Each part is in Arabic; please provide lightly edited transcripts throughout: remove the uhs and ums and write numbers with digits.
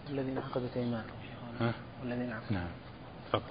الذين عقدت أيمانهم. والذين عقدت. نعم. تفضل.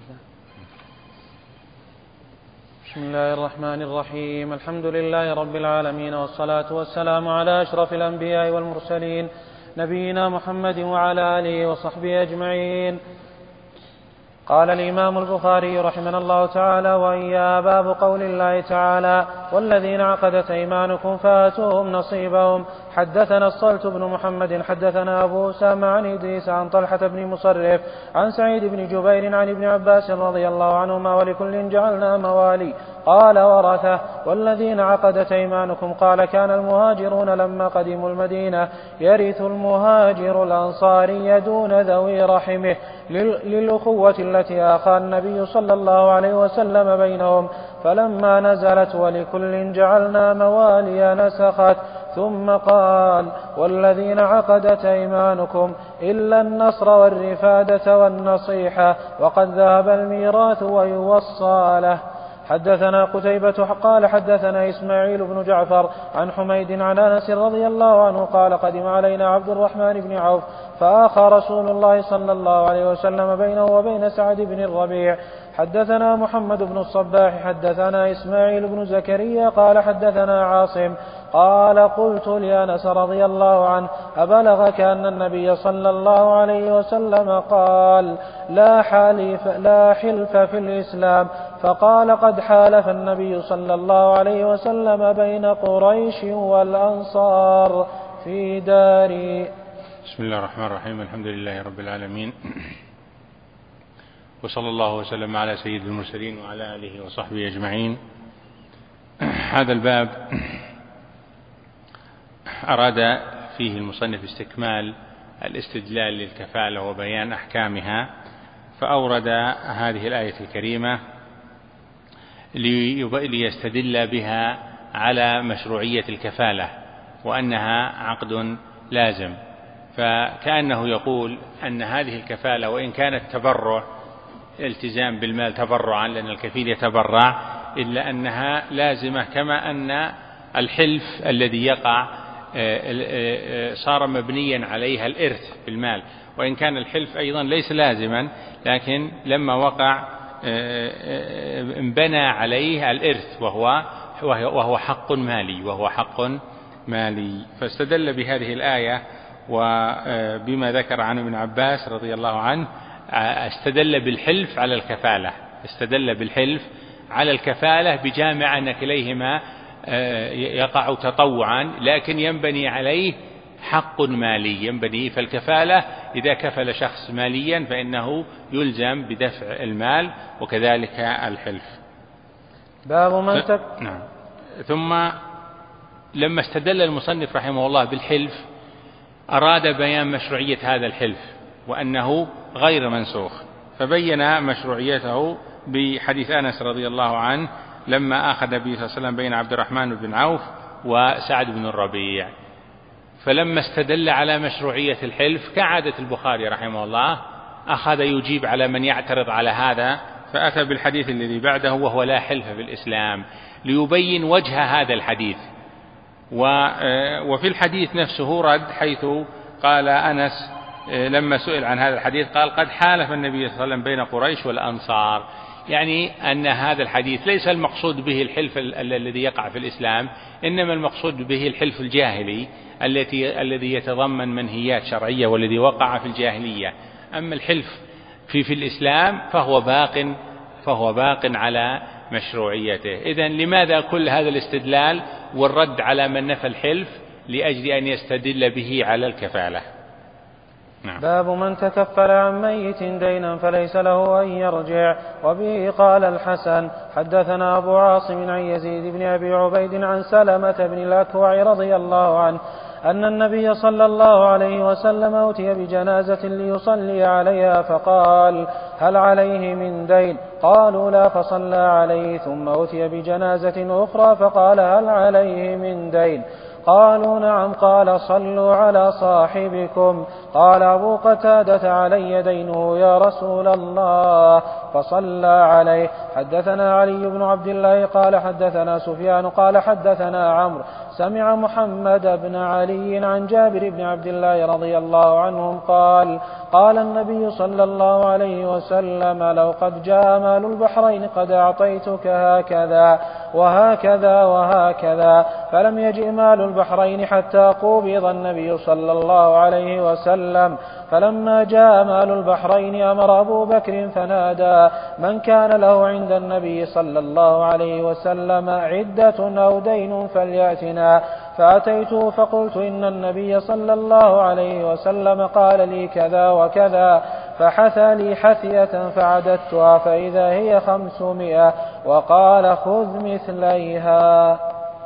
بسم الله الرحمن الرحيم. الحمد لله رب العالمين، والصلاة والسلام على أشرف الأنبياء والمرسلين، نبينا محمد وعلى آله وصحبه أجمعين. قال الإمام البخاري رحمه الله تعالى: وإياه باب قول الله تعالى: والذين عقدت أيمانكم فآتوهم نصيبهم. حدثنا الصلت بن محمد حدثنا أبو أسامة عن إدريس عن طلحة بن مصرف عن سعيد بن جبير عن ابن عباس رضي الله عنهما: ولكل جعلنا موالي. قال: ورثه. والذين عقدت أيمانكم. قال: كان المهاجرون لما قدموا المدينة يرث المهاجر الأنصاري دون ذوي رحمه للأخوة التي آخى النبي صلى الله عليه وسلم بينهم، فلما نزلت ولكل جعلنا موالي نسخت، ثم قال: والذين عقدت أيمانكم إلا النصر والرفادة والنصيحة، وقد ذهب الميراث ويوصى له. حدثنا قتيبة قال: حدثنا إسماعيل بن جعفر عن حميد عن أنس رضي الله عنه قال: قدم علينا عبد الرحمن بن عوف فآخى رسول الله صلى الله عليه وسلم بينه وبين سعد بن الربيع. حدثنا محمد بن الصباح حدثنا إسماعيل بن زكريا قال: حدثنا عاصم قال: قلت لأنس رضي الله عنه: أبلغك أن النبي صلى الله عليه وسلم قال: لا حلف في الإسلام؟ فقال: قد حالف النبي صلى الله عليه وسلم بين قريش والأنصار في داري. بسم الله الرحمن الرحيم. الحمد لله رب العالمين، وصلى الله وسلم على سيد المرسلين وعلى آله وصحبه أجمعين. هذا الباب أراد فيه المصنف استكمال الاستدلال للكفالة وبيان أحكامها، فأورد هذه الآية الكريمة ليستدل بها على مشروعية الكفالة وأنها عقد لازم، فكأنه يقول أن هذه الكفالة وإن كانت تبرع التزام بالمال تبرعا لأن الكفيل يتبرع، إلا أنها لازمة، كما أن الحلف الذي يقع صار مبنيا عليها الإرث بالمال، وإن كان الحلف أيضا ليس لازما، لكن لما وقع انبنى عليه الإرث وهو حق مالي. فاستدل بهذه الآية وبما ذكر عنه ابن عباس رضي الله عنه، استدل بالحلف على الكفالة بجامع أن كليهما يقع تطوعا، لكن ينبني عليه حق مالي ينبني. فالكفالة إذا كفل شخص ماليا فإنه يلزم بدفع المال، وكذلك الحلف. باب من نعم. ثم لما استدل المصنف رحمه الله بالحلف أراد بيان مشروعية هذا الحلف وأنه غير منسوخ، فبين مشروعيته بحديث أنس رضي الله عنه لما أخذ النبي صلى الله عليه وسلم بين عبد الرحمن بن عوف وسعد بن الربيع. فلما استدل على مشروعية الحلف كعادة البخاري رحمه الله أخذ يجيب على من يعترض على هذا، فأتى بالحديث الذي بعده وهو لا حلف في الإسلام، ليبين وجه هذا الحديث. وفي الحديث نفسه رد، حيث قال أنس لما سئل عن هذا الحديث قال: قد حالف النبي صلى الله عليه وسلم بين قريش والأنصار، يعني أن هذا الحديث ليس المقصود به الحلف الذي يقع في الإسلام، إنما المقصود به الحلف الجاهلي الذي يتضمن منهيات شرعية والذي وقع في الجاهلية. أما الحلف في الإسلام فهو باق على مشروعيته. إذن لماذا كل هذا الاستدلال والرد على من نفى الحلف؟ لأجل أن يستدل به على الكفالة. نعم. باب من تكفل عن ميت دينا فليس له أن يرجع. وبه قال الحسن: حدثنا أبو عاصم عن يزيد بن أبي عبيد عن سلمة بن الأكوع رضي الله عنه أن النبي صلى الله عليه وسلم أتي بجنازة ليصلي عليها، فقال: هل عليه من دين؟ قالوا: لا، فصلى عليه. ثم أتي بجنازة أخرى فقال: هل عليه من دين؟ قالوا: نعم. قال: صلوا على صاحبكم. قال أبو قتادة: علي دينه يا رسول الله، فصلى عليه. حدثنا علي بن عبد الله قال حدثنا سفيان قال حدثنا عمرو سمع محمد بن علي عن جابر بن عبد الله رضي الله عنهم قال قال النبي صلى الله عليه وسلم لو قد جاء مال البحرين قد أعطيتك هكذا وهكذا وهكذا، فلم يجئ مال البحرين حتى قبض النبي صلى الله عليه وسلم. فلما جاء مال البحرين أمر أبو بكر فنادى من كان له عند النبي صلى الله عليه وسلم عدة أو دين فليأتنا، فأتيته فقلت إن النبي صلى الله عليه وسلم قال لي كذا وكذا، فحثى لي حثية فعددتها فإذا هي 500 وقال خذ مثليها.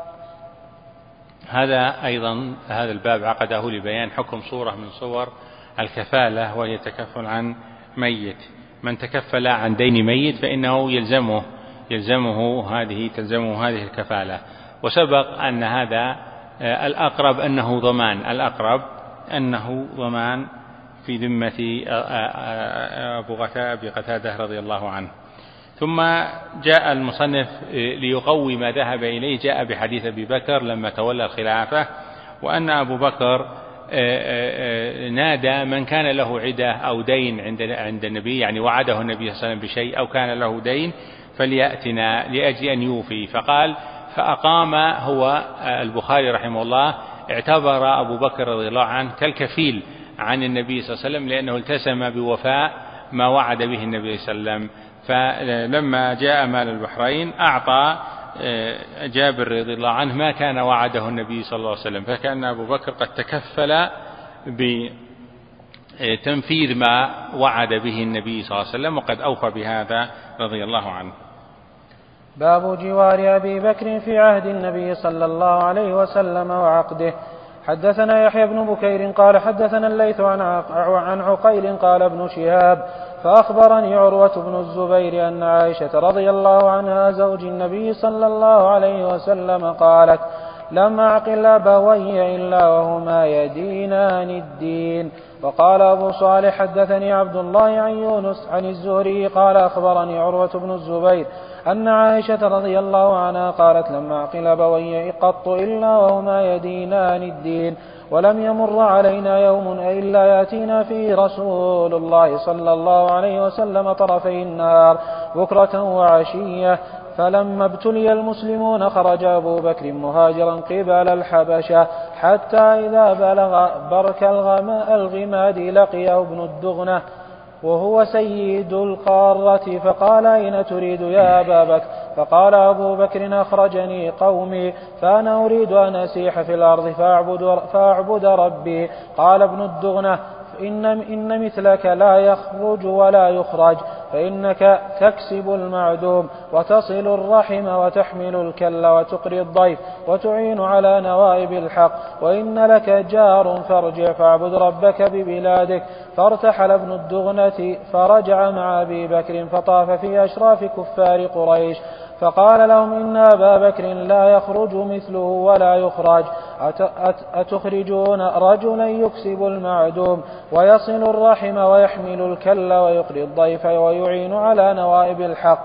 هذا أيضا هذا الباب عقده لبيان حكم صورة من صور الكفالة، وهي تكفل عن ميت. من تكفل عن دين ميت فإنه تلزمه هذه الكفالة. وسبق أن هذا الأقرب أنه ضمان في ذمة أبي قتادة رضي الله عنه. ثم جاء المصنف ليقوي ما ذهب إليه، جاء بحديث أبي بكر لما تولى الخلافة، وأن أبو بكر نادى من كان له عدة أو دين عند النبي، يعني وعده النبي صلى الله عليه وسلم بشيء أو كان له دين فليأتنا لأجل أن يوفي. فأقام هو البخاري رحمه الله اعتبر أبو بكر رضي الله عنه كالكفيل عن النبي صلى الله عليه وسلم، لأنه التزم بوفاء ما وعد به النبي صلى الله عليه وسلم. فلما جاء مال البحرين أعطى جابر رضي الله عنه ما كان وعده النبي صلى الله عليه وسلم، فكان أبو بكر قد تكفل بتنفيذ ما وعد به النبي صلى الله عليه وسلم، وقد أوفى بهذا رضي الله عنه. باب جوار أبي بكر في عهد النبي صلى الله عليه وسلم وعقده. حدثنا يحيى بن بكير قال حدثنا الليث عن عقيل قال ابن شهاب فأخبرني عروة بن الزبير أن عائشة رضي الله عنها زوج النبي صلى الله عليه وسلم قالت لم أعقل أبوي إلا وهما يدينان الدين. وقال أبو صالح حدثني عبد الله عن يونس عن الزهري قال أخبرني عروة بن الزبير أن عائشة رضي الله عنها قالت لم أعقل أبوي قط إلا وهما يدينان الدين، ولم يمر علينا يوم إلا يأتينا فيه رسول الله صلى الله عليه وسلم طرفي النهار بكرة وعشية. فلما ابتلي المسلمون خرج أبو بكر مهاجرا قبل الحبشة حتى إذا بلغ برك الغماد لقيه ابن الدغنة وهو سيد القارة فقال أين تريد يا أبا بكر؟ فقال أبو بكر أخرجني قومي فأنا أريد أن أسيح في الأرض فأعبد ربي. قال ابن الدغنة إن مثلك لا يخرج ولا يخرج، فإنك تكسب المعدوم وتصل الرحم وتحمل الكل وتقري الضيف وتعين على نوائب الحق، وإن لك جار فارجع فاعبد ربك ببلادك. فارتحل ابن الدغنة فرجع مع أبي بكر فطاف في أشراف كفار قريش فقال لهم إن أبا بكر لا يخرج مثله ولا يخرج، أتخرجون رجلا يكسب المعدوم ويصل الرحم ويحمل الكل ويقري الضيف ويعين على نوائب الحق.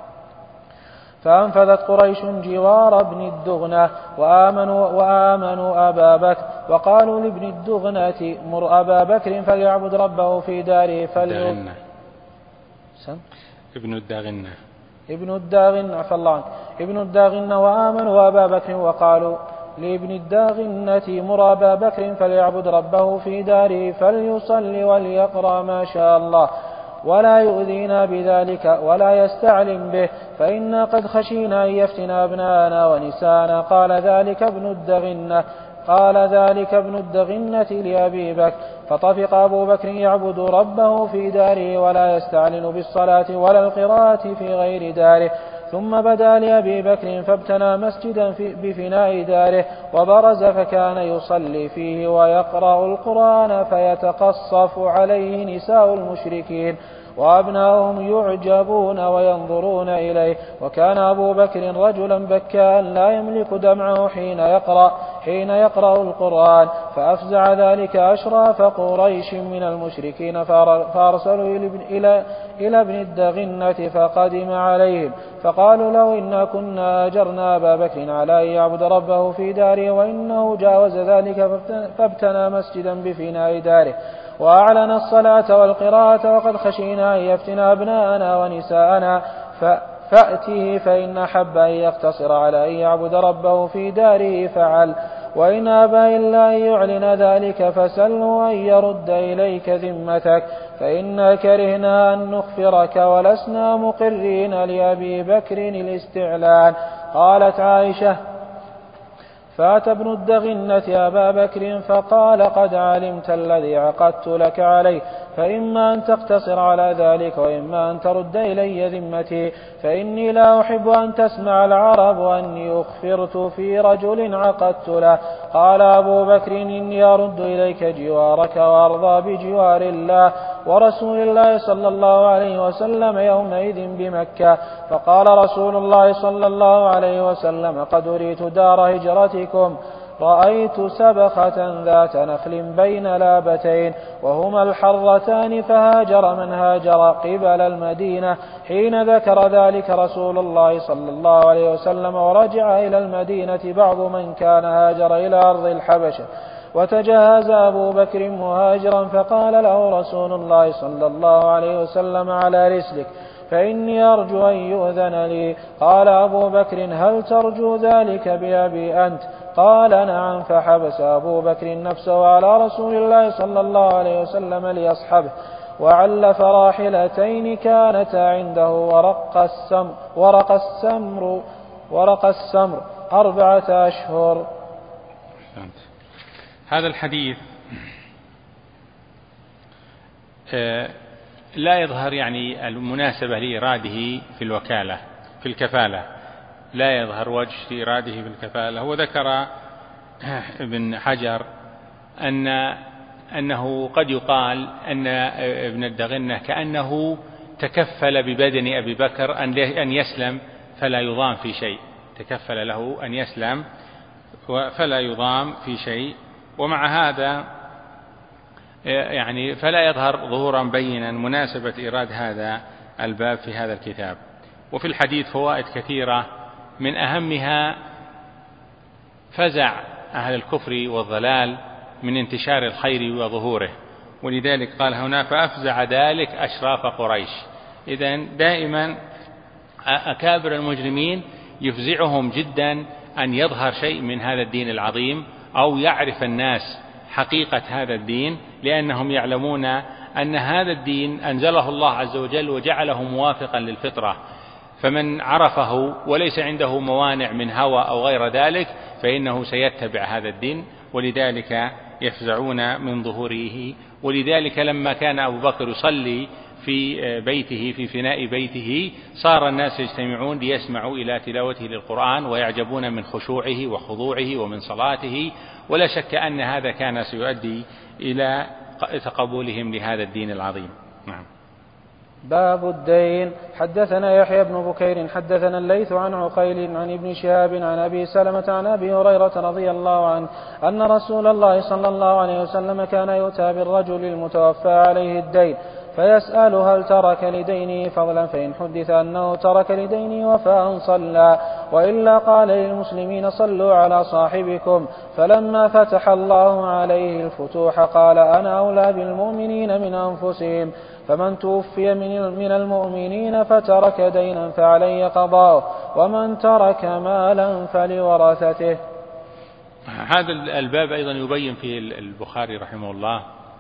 فأنفذت قريش جوار ابن الدغنة وآمنوا أبا بكر وقالوا لابن الدغنة مر أبا بكر فليعبد ربه في داره ابن الداغنة وآمنوا أبا بكر وقالوا لابن الداغنة مر أبا بكر فليعبد ربه في داره فليصلي وليقرأ ما شاء الله ولا يؤذينا بذلك ولا يستعلم به، فإنا قد خشينا أن يفتنا أبناءنا ونسانا. قال ذلك ابن الدغنة لأبي بكر. فطفق أبو بكر يعبد ربه في داره ولا يستعلن بالصلاة ولا القراءة في غير داره. ثم بدا لأبي بكر فابتنى مسجدا بفناء داره وبرز فكان يصلي فيه ويقرأ القرآن فيتقصف عليه نساء المشركين وأبناؤهم يعجبون وينظرون إليه. وكان أبو بكر رجلا بكاء لا يملك دمعه حين يقرأ القرآن، فأفزع ذلك أشراف قريش من المشركين، فأرسلوا إلى ابن الدغنة فقدم عليهم، فقالوا له إنا كنا أجرنا أبا بكر على أن يعبد ربه في داره، وإنه جاوز ذلك فابتنى مسجدا بفناء داره وأعلن الصلاة والقراءة، وقد خشينا أن يفتن أبناءنا ونساءنا، فأته فإن أحب أن يقتصر على أن يعبد ربه في داره فعل، وإن أبى إلا أن يعلن ذلك فسله أن يرد إليك ذمتك، فإنا كرهنا أن نخفرك ولسنا مقرين لأبي بكر الاستعلان. قالت عائشة: فأتى ابن الدغنة أبا بكر فقال: قد علمت الذي عقدت لك عليه، فإما أن تقتصر على ذلك وإما أن ترد إلي ذمتي، فإني لا أحب أن تسمع العرب أني أخفرت في رجل عقدت له. قال أبو بكر: إني أرد إليك جوارك وأرضى بجوار الله ورسول الله صلى الله عليه وسلم يومئذ بمكة. فقال رسول الله صلى الله عليه وسلم: قد أريت دار هجرتكم، رأيت سبخة ذات نخل بين لابتين وهما الحرتان، فهاجر من هاجر قبل المدينة. حين ذكر ذلك رسول الله صلى الله عليه وسلم ورجع إلى المدينة بعض من كان هاجر إلى أرض الحبشة، وتجهز أبو بكر مهاجرا، فقال له رسول الله صلى الله عليه وسلم: على رسلك، فإني أرجو أن يؤذن لي. قال أبو بكر: هل ترجو ذلك بأبي أنت؟ قال: نعم. فحبس أبو بكر نفسه على رسول الله صلى الله عليه وسلم ليصحبه، وعلف راحلتين كانتا عنده ورق السمر 4 أشهر. هذا الحديث لا يظهر يعني المناسبة لإراده في الوكالة في الكفالة، لا يظهر وجه إراده في الكفالة. هو ذكر ابن حجر أنه قد يقال أن ابن الدغنة كأنه تكفل ببدن أبي بكر أن يسلم فلا يضام في شيء، تكفل له أن يسلم فلا يضام في شيء. ومع هذا يعني فلا يظهر ظهورا بينا مناسبة إيراد هذا الباب في هذا الكتاب. وفي الحديث فوائد كثيرة، من أهمها فزع أهل الكفر والضلال من انتشار الخير وظهوره، ولذلك قال هنا: فأفزع ذلك أشراف قريش. إذن دائما أكابر المجرمين يفزعهم جدا أن يظهر شيء من هذا الدين العظيم أو يعرف الناس حقيقة هذا الدين، لأنهم يعلمون أن هذا الدين أنزله الله عز وجل وجعله موافقا للفطرة، فمن عرفه وليس عنده موانع من هوى أو غير ذلك فإنه سيتبع هذا الدين، ولذلك يفزعون من ظهوره. ولذلك لما كان أبو بكر يصلي في بيته في فناء بيته صار الناس يجتمعون ليسمعوا إلى تلاوته للقرآن ويعجبون من خشوعه وخضوعه ومن صلاته، ولا شك أن هذا كان سيؤدي إلى تقبلهم لهذا الدين العظيم. نعم. باب الدين. حدثنا يحيى بن بكير حدثنا الليث عن عقيل عن ابن شهاب عن أبي سلمة عن أبي هريرة رضي الله عنه أن رسول الله صلى الله عليه وسلم كان يؤتى بالرجل المتوفى عليه الدين فيسأل: هل ترك لدينه فضلا؟ فإن حدث أنه ترك لدينه وفاء صلى، وإلا قال للمسلمين: صلوا على صاحبكم. فلما فتح الله عليه الفتوح قال: أنا أولى بالمؤمنين من أنفسهم، فمن توفي من المؤمنين فترك دينا فعليه قضاؤه، ومن ترك مالا فلورثته. هذا الباب أيضا يبين فيه البخاري رحمه الله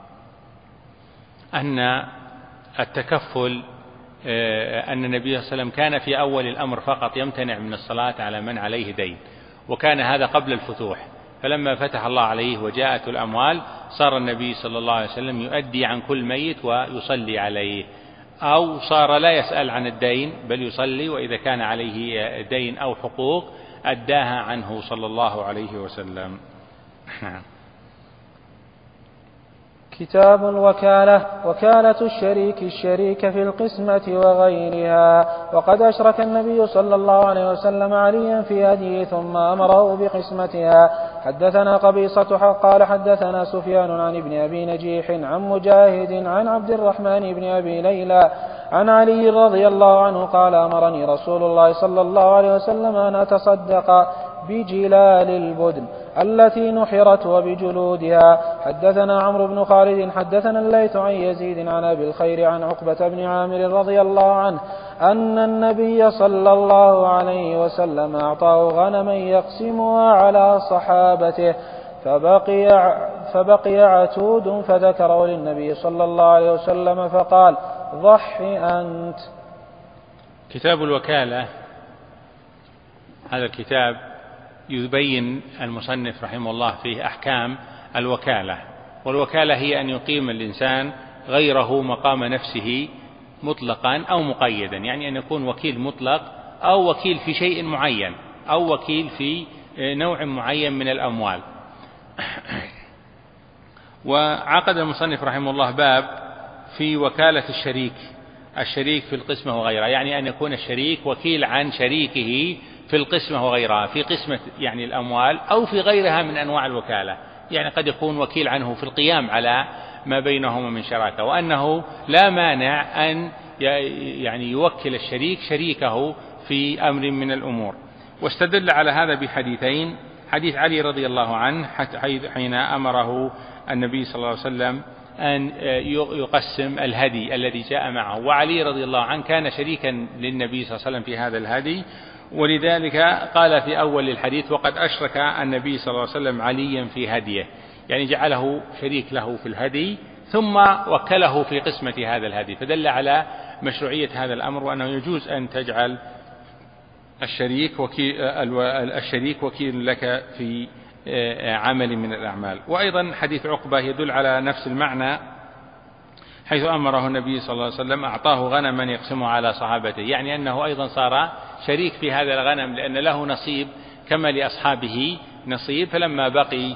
أن التكفل أن النبي صلى الله عليه وسلم كان في أول الأمر فقط يمتنع من الصلاة على من عليه دين، وكان هذا قبل الفتوح، فلما فتح الله عليه وجاءت الأموال صار النبي صلى الله عليه وسلم يؤدي عن كل ميت ويصلي عليه، أو صار لا يسأل عن الدين بل يصلي، وإذا كان عليه دين أو حقوق أداها عنه صلى الله عليه وسلم. كتاب الوكالة. وكالة الشريك في القسمة وغيرها. وقد أشرك النبي صلى الله عليه وسلم عليا في هديه ثم أمره بقسمتها. حدثنا قبيصة قال حدثنا سفيان عن ابن أبي نجيح عن مجاهد عن عبد الرحمن بن أبي ليلى عن علي رضي الله عنه قال أمرني رسول الله صلى الله عليه وسلم أن أتصدق بجلال البدن التي نحرت وبجلودها. حدثنا عمرو بن خالد حدثنا الليث عن يزيد عن أبي الخير عن عقبة بن عامر رضي الله عنه أن النبي صلى الله عليه وسلم أعطاه غنما يقسمها على صحابته فبقي عتود فذكره للنبي صلى الله عليه وسلم فقال ضح أنت. كتاب الوكالة. هذا الكتاب يبين المصنف رحمه الله فيه أحكام الوكالة. والوكالة هي أن يقيم الإنسان غيره مقام نفسه مطلقا أو مقيدا، يعني أن يكون وكيل مطلق أو وكيل في شيء معين أو وكيل في نوع معين من الأموال. وعقد المصنف رحمه الله باب في وكالة الشريك في القسمة وغيرها، يعني أن يكون الشريك وكيل عن شريكه في القسمة وغيرها، في قسمة يعني الأموال أو في غيرها من أنواع الوكالة، يعني قد يكون وكيل عنه في القيام على ما بينهما من شراكة، وأنه لا مانع أن يعني يوكل الشريك شريكه في أمر من الأمور. واستدل على هذا بحديثين: حديث علي رضي الله عنه حين أمره النبي صلى الله عليه وسلم أن يقسم الهدي الذي جاء معه، وعلي رضي الله عنه كان شريكا للنبي صلى الله عليه وسلم في هذا الهدي، ولذلك قال في أول الحديث: وقد أشرك النبي صلى الله عليه وسلم عليا في هديه، يعني جعله شريك له في الهدي ثم وكله في قسمة هذا الهدي، فدل على مشروعية هذا الأمر، وأنه يجوز أن تجعل الشريك وكيل لك في عمل من الأعمال. وأيضا حديث عقبة يدل على نفس المعنى، حيث أمره النبي صلى الله عليه وسلم أعطاه غنما يقسمه على صحابته، يعني أنه أيضا صار شريك في هذا الغنم، لأن له نصيب كما لأصحابه نصيب. فلما بقي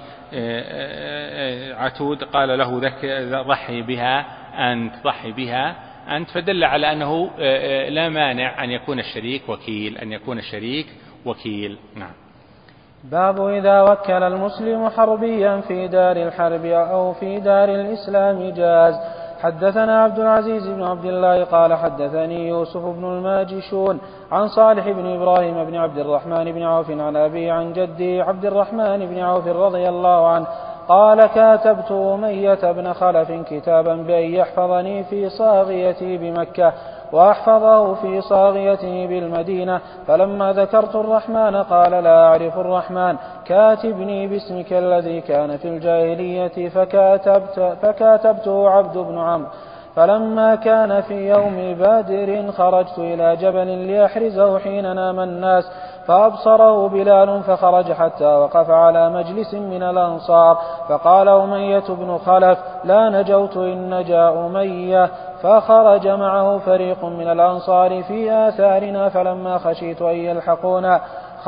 عتود قال له ضحي بها أنت، فدل على أنه لا مانع أن يكون الشريك وكيل. نعم. باب إذا وكل المسلم حربيا في دار الحرب أو في دار الإسلام جاز. حدثنا عبد العزيز بن عبد الله قال حدثني يوسف بن الماجشون عن صالح بن إبراهيم بن عبد الرحمن بن عوف عن أبي عن جدي عبد الرحمن بن عوف رضي الله عنه قال: كاتبت أمية بن خلف كتابا بأن يحفظني في صاغيتي بمكة وأحفظه في صاغيته بالمدينة، فلما ذكرت الرحمن قال: لا أعرف الرحمن، كاتبني باسمك الذي كان في الجاهلية، فكاتبته عبد بن عمرو. فلما كان في يوم بدر خرجت إلى جبل لأحرزه حين نام الناس، فأبصره بلال فخرج حتى وقف على مجلس من الأنصار، فقال أمية بن خلف: لا نجوت إن نجا أمية. فخرج معه فريق من الأنصار في آثارنا، فلما خشيت أن يلحقونا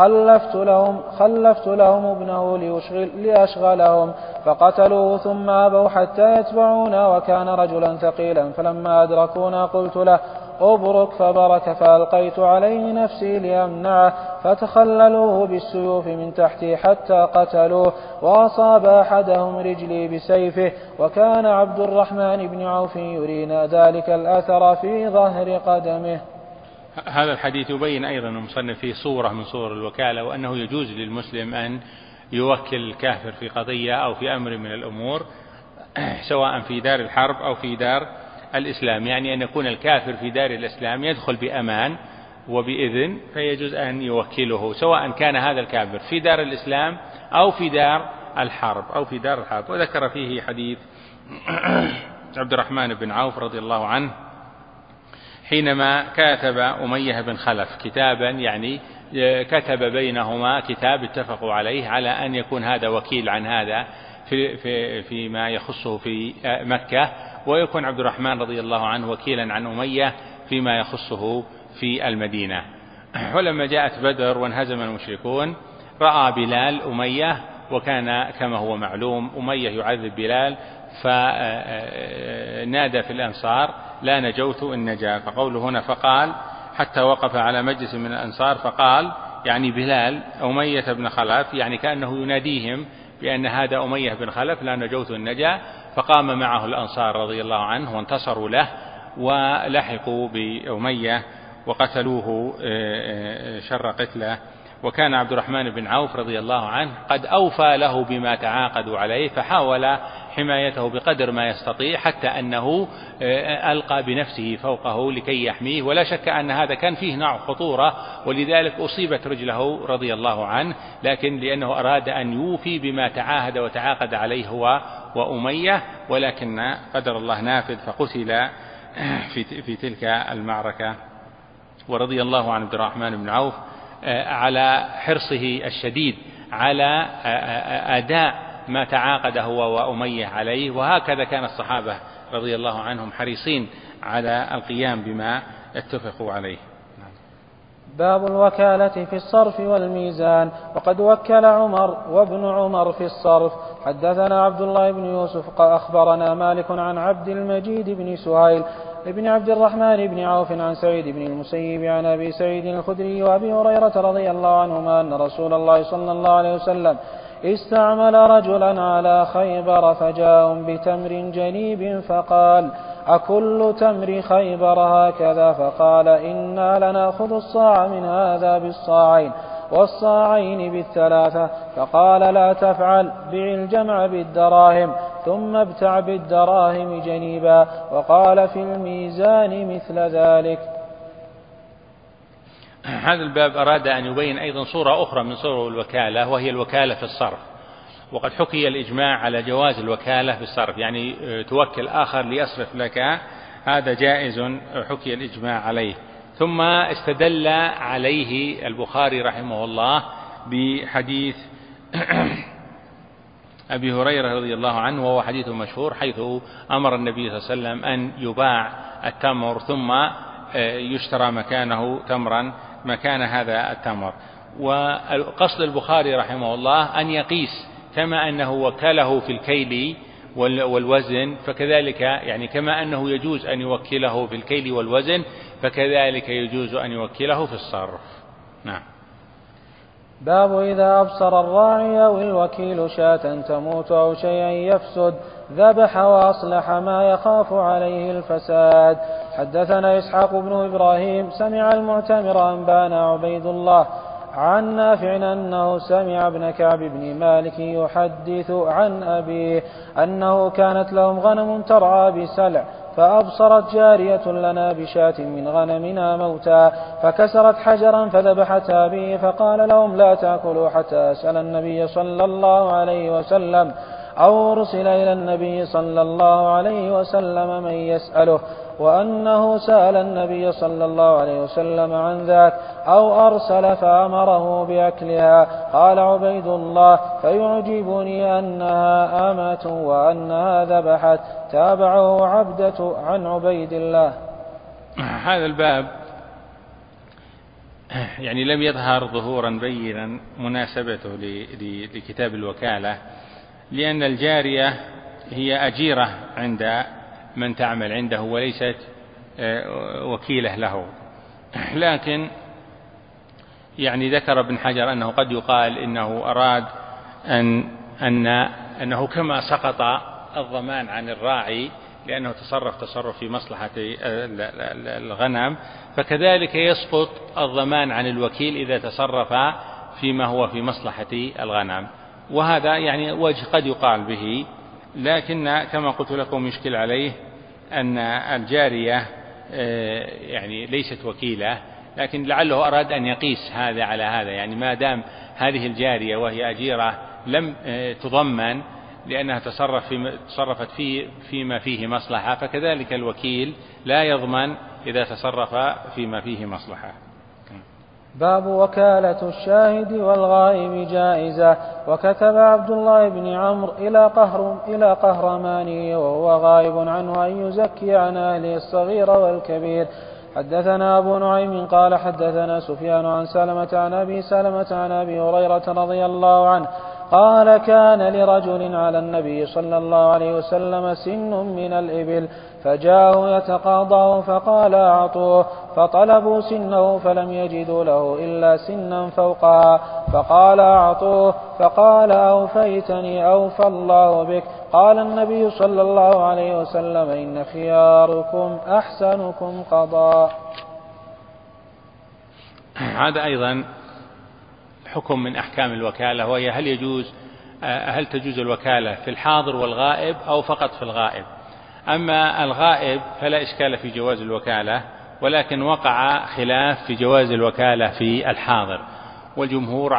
خلفت لهم ابنه لأشغلهم، فقتلوه ثم أبوا حتى يتبعونا، وكان رجلا ثقيلا، فلما أدركونا قلت له: أبرك، فبرك، فألقيت عليه نفسي لأمنعه، فتخللوه بالسيوف من تحتي حتى قتلوه، وأصاب أحدهم رجلي بسيفه، وكان عبد الرحمن بن عوف يرينا ذلك الأثر في ظهر قدمه. هذا الحديث يبين أيضا المصنف فيه صورة من صور الوكالة، وأنه يجوز للمسلم أن يوكل الكافر في قضية أو في أمر من الأمور، سواء في دار الحرب أو في دار الإسلام، يعني أن يكون الكافر في دار الإسلام يدخل بأمان وبإذن، فيجوز أن يوكله، سواء كان هذا الكافر في دار الإسلام أو في دار الحرب وذكر فيه حديث عبد الرحمن بن عوف رضي الله عنه حينما كاتب أمية بن خلف كتابا، يعني كتب بينهما كتاب اتفقوا عليه على أن يكون هذا وكيل عن هذا فيما يخصه في مكة، ويكون عبد الرحمن رضي الله عنه وكيلا عن أمية فيما يخصه في المدينة. ولما جاءت بدر وانهزم المشركون رأى بلال أمية، وكان كما هو معلوم أمية يعذب بلال فنادى في الأنصار لا نجوت إن نجا. فقوله هنا فقال حتى وقف على مجلس من الأنصار فقال يعني بلال أمية بن خلف، يعني كأنه يناديهم بأن هذا أمية بن خلف لا نجوت إن نجا. فقام معه الأنصار رضي الله عنه وانتصروا له ولحقوا بأمية وقتلوه شر قتله. وكان عبد الرحمن بن عوف رضي الله عنه قد أوفى له بما تعاقدوا عليه، فحاول حمايته بقدر ما يستطيع حتى أنه ألقى بنفسه فوقه لكي يحميه، ولا شك أن هذا كان فيه نوع خطورة، ولذلك أصيبت رجله رضي الله عنه، لكن لأنه أراد أن يوفي بما تعاهد وتعاقد عليه هو وأمية، ولكن قدر الله نافذ فقتل في تلك المعركة. ورضي الله عن عبد الرحمن بن عوف على حرصه الشديد على أداء ما تعاقد هو وأمية عليه، وهكذا كان الصحابة رضي الله عنهم حريصين على القيام بما اتفقوا عليه. باب الوكالة في الصرف والميزان. وقد وكل عمر وابن عمر في الصرف. حدثنا عبد الله بن يوسف أخبرنا مالك عن عبد المجيد بن سهيل ابن عبد الرحمن بن عوف عن سعيد بن المسيب عن أبي سعيد الخدري وأبي هريرة رضي الله عنهما أن رسول الله صلى الله عليه وسلم استعمل رجلا على خيبر فجاءهم بتمر جنيب فقال أكل تمر خيبر هكذا؟ فقال إنا لنأخذ الصاع من هذا بالصاعين والصاعين بالثلاثة. فقال لا تفعل، بع الجمع بالدراهم ثم ابتع بالدراهم جنيبا. وقال في الميزان مثل ذلك. هذا الباب أراد أن يبين أيضا صورة أخرى من صور الوكالة، وهي الوكالة في الصرف. وقد حكي الإجماع على جواز الوكالة في الصرف، يعني توكل آخر ليصرف لك، هذا جائز حكي الإجماع عليه. ثم استدل عليه البخاري رحمه الله بحديث أبي هريرة رضي الله عنه، وهو حديث مشهور، حيث أمر النبي صلى الله عليه وسلم أن يباع التمر ثم يشترى مكانه تمرا مكان هذا التمر. وقصد البخاري رحمه الله أن يقيس، كما أنه وكله في الكيل والوزن فكذلك، يعني كما أنه يجوز أن يوكله في الكيل والوزن فكذلك يجوز أن يوكله في الصرف. نعم. باب إذا أبصر الراعي أو الوكيل شاة تموت أو شيئا يفسد ذبح وأصلح ما يخاف عليه الفساد. حدثنا إسحاق بن إبراهيم سمع المعتمر أنبانا عبيد الله عن نافع أنه سمع ابن كعب بن مالك يحدث عن أبيه أنه كانت لهم غنم ترعى بسلع، فأبصرت جارية لنا بشاة من غنمنا موتا فكسرت حجرا فذبحتها به، فقال لهم لا تأكلوا حتى أسأل النبي صلى الله عليه وسلم، أو أرسل إلى النبي صلى الله عليه وسلم من يسأله، وأنه سأل النبي صلى الله عليه وسلم عن ذاك، أو أرسل فأمره بأكلها. قال عبيد الله فيعجبني أنها آمة وأنها ذبحت. تابعه عبدة عن عبيد الله. هذا الباب يعني لم يظهر ظهورا بينا مناسبته لكتاب الوكالة، لأن الجارية هي أجيرة عند من تعمل عنده وليست وكيلة له. لكن يعني ذكر ابن حجر أنه قد يقال إنه أراد أنه كما سقط الضمان عن الراعي لأنه تصرف في مصلحة الغنم، فكذلك يسقط الضمان عن الوكيل إذا تصرف فيما هو في مصلحة الغنم. وهذا يعني وجه قد يقال به، لكن كما قلت لكم يشكل عليه أن الجارية يعني ليست وكيلة، لكن لعله أراد أن يقيس هذا على هذا، يعني ما دام هذه الجارية وهي أجيرة لم تضمن لأنها تصرفت فيما فيه مصلحة، فكذلك الوكيل لا يضمن إذا تصرف فيما فيه مصلحة. باب وكالة الشاهد والغائب جائزة. وكتب عبد الله بن عمرو إلى قهرماني وهو غائب عنه أن يزكي عن أهله الصغير والكبير. حدثنا أبو نعيم قال حدثنا سفيان عن سلمة عن أبي سلمة عن أبي هريرة رضي الله عنه قال كان لرجل على النبي صلى الله عليه وسلم سن من الإبل فجاءوا يتقاضاه فقال أعطوه فطلبوا سنه فلم يجدوا له إلا سنا فوقها فقال أعطوه فقال أوفيتني أوفى الله بك. قال النبي صلى الله عليه وسلم إن خياركم أحسنكم قضاء. هذا أيضا حكم من أحكام الوكالة، وهي هل تجوز الوكالة في الحاضر والغائب أو فقط في الغائب. أما الغائب فلا إشكال في جواز الوكالة، ولكن وقع خلاف في جواز الوكالة في الحاضر، والجمهور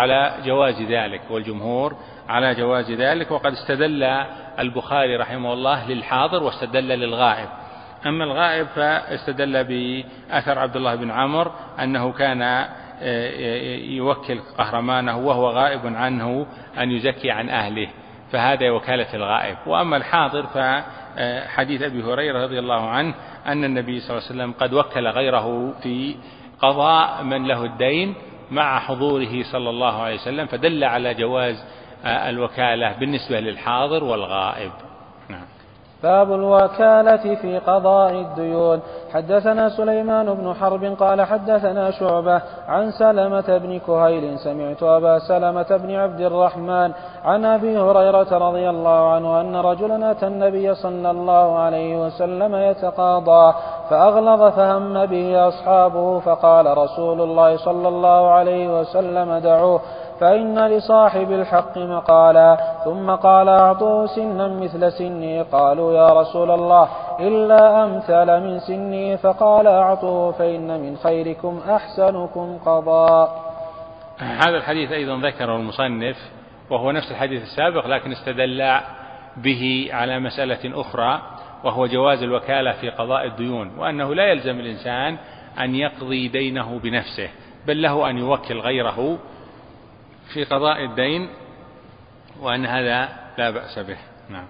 على جواز ذلك وقد استدل البخاري رحمه الله للحاضر واستدل للغائب. أما الغائب فاستدل بأثر عبد الله بن عمرو أنه كان يوكل قهرمانه وهو غائب عنه أن يزكي عن أهله، فهذا وكالة الغائب. وأما الحاضر فحديث أبي هريرة رضي الله عنه أن النبي صلى الله عليه وسلم قد وكل غيره في قضاء من له الدين مع حضوره صلى الله عليه وسلم، فدل على جواز الوكالة بالنسبة للحاضر والغائب. نعم. باب الوكالة في قضاء الديون. حدثنا سليمان بن حرب قال حدثنا شعبة عن سلمة بن كهيل سمعت أبا سلمة بن عبد الرحمن عن أبي هريرة رضي الله عنه أن رجلا أتى النبي صلى الله عليه وسلم يتقاضى فأغلظ فهم به أصحابه فقال رسول الله صلى الله عليه وسلم دعوه فإن لصاحب الحق مقالا. ثم قال أعطوه سنا مثل سني. قالوا يا رسول الله إلا أمثل من سني. فقال أعطوه فإن من خيركم أحسنكم قضاء. هذا الحديث أيضا ذكره المصنف وهو نفس الحديث السابق، لكن استدل به على مسألة أخرى وهو جواز الوكالة في قضاء الديون، وأنه لا يلزم الإنسان أن يقضي دينه بنفسه، بل له أن يوكل غيره في قضاء الدين، وأن هذا لا بأس به. نعم.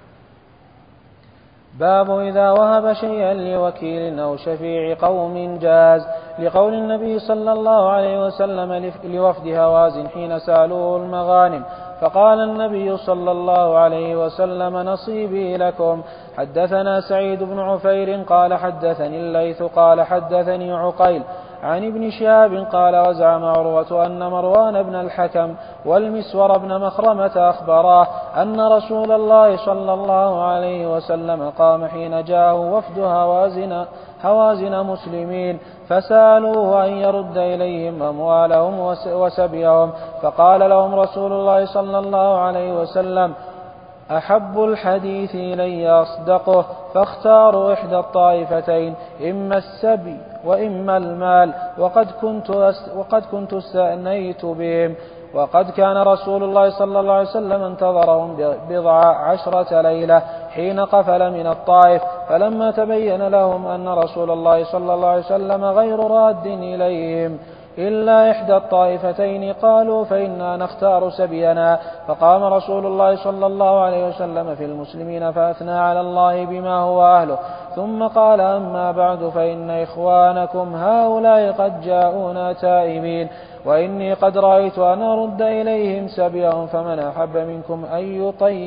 باب إذا وهب شيئا لوكيل أو شفيع قوم جاز، لقول النبي صلى الله عليه وسلم لوفد هوازن حين سألوه المغانم فقال النبي صلى الله عليه وسلم نصيبي لكم. حدثنا سعيد بن عفير قال حدثني الليث قال حدثني عقيل عن ابن شهاب قال وزعم عروة أن مروان بن الحكم والمسور بن مخرمة أخبراه أن رسول الله صلى الله عليه وسلم قام حين جاءه وفد هوازن مسلمين فسألوه أن يرد إليهم أموالهم وسبيهم، فقال لهم رسول الله صلى الله عليه وسلم أحب الحديث إلي أصدقه، فاختاروا إحدى الطائفتين إما السبي وإما المال، وقد كنت استأنيت بهم. وقد كان رسول الله صلى الله عليه وسلم انتظرهم 10 ليلة حين قفل من الطائف، فلما تبين لهم أن رسول الله صلى الله عليه وسلم غير راد إليهم إلا إحدى الطائفتين قالوا فإنا نختار سبينا. فقام رسول الله صلى الله عليه وسلم في المسلمين فأثنى على الله بما هو أهله، ثم قال أما بعد فإن إخوانكم هؤلاء قد جاءونا تائبين، وإني قد رأيت أن أرد إليهم سبيهم، فمن أحب منكم أن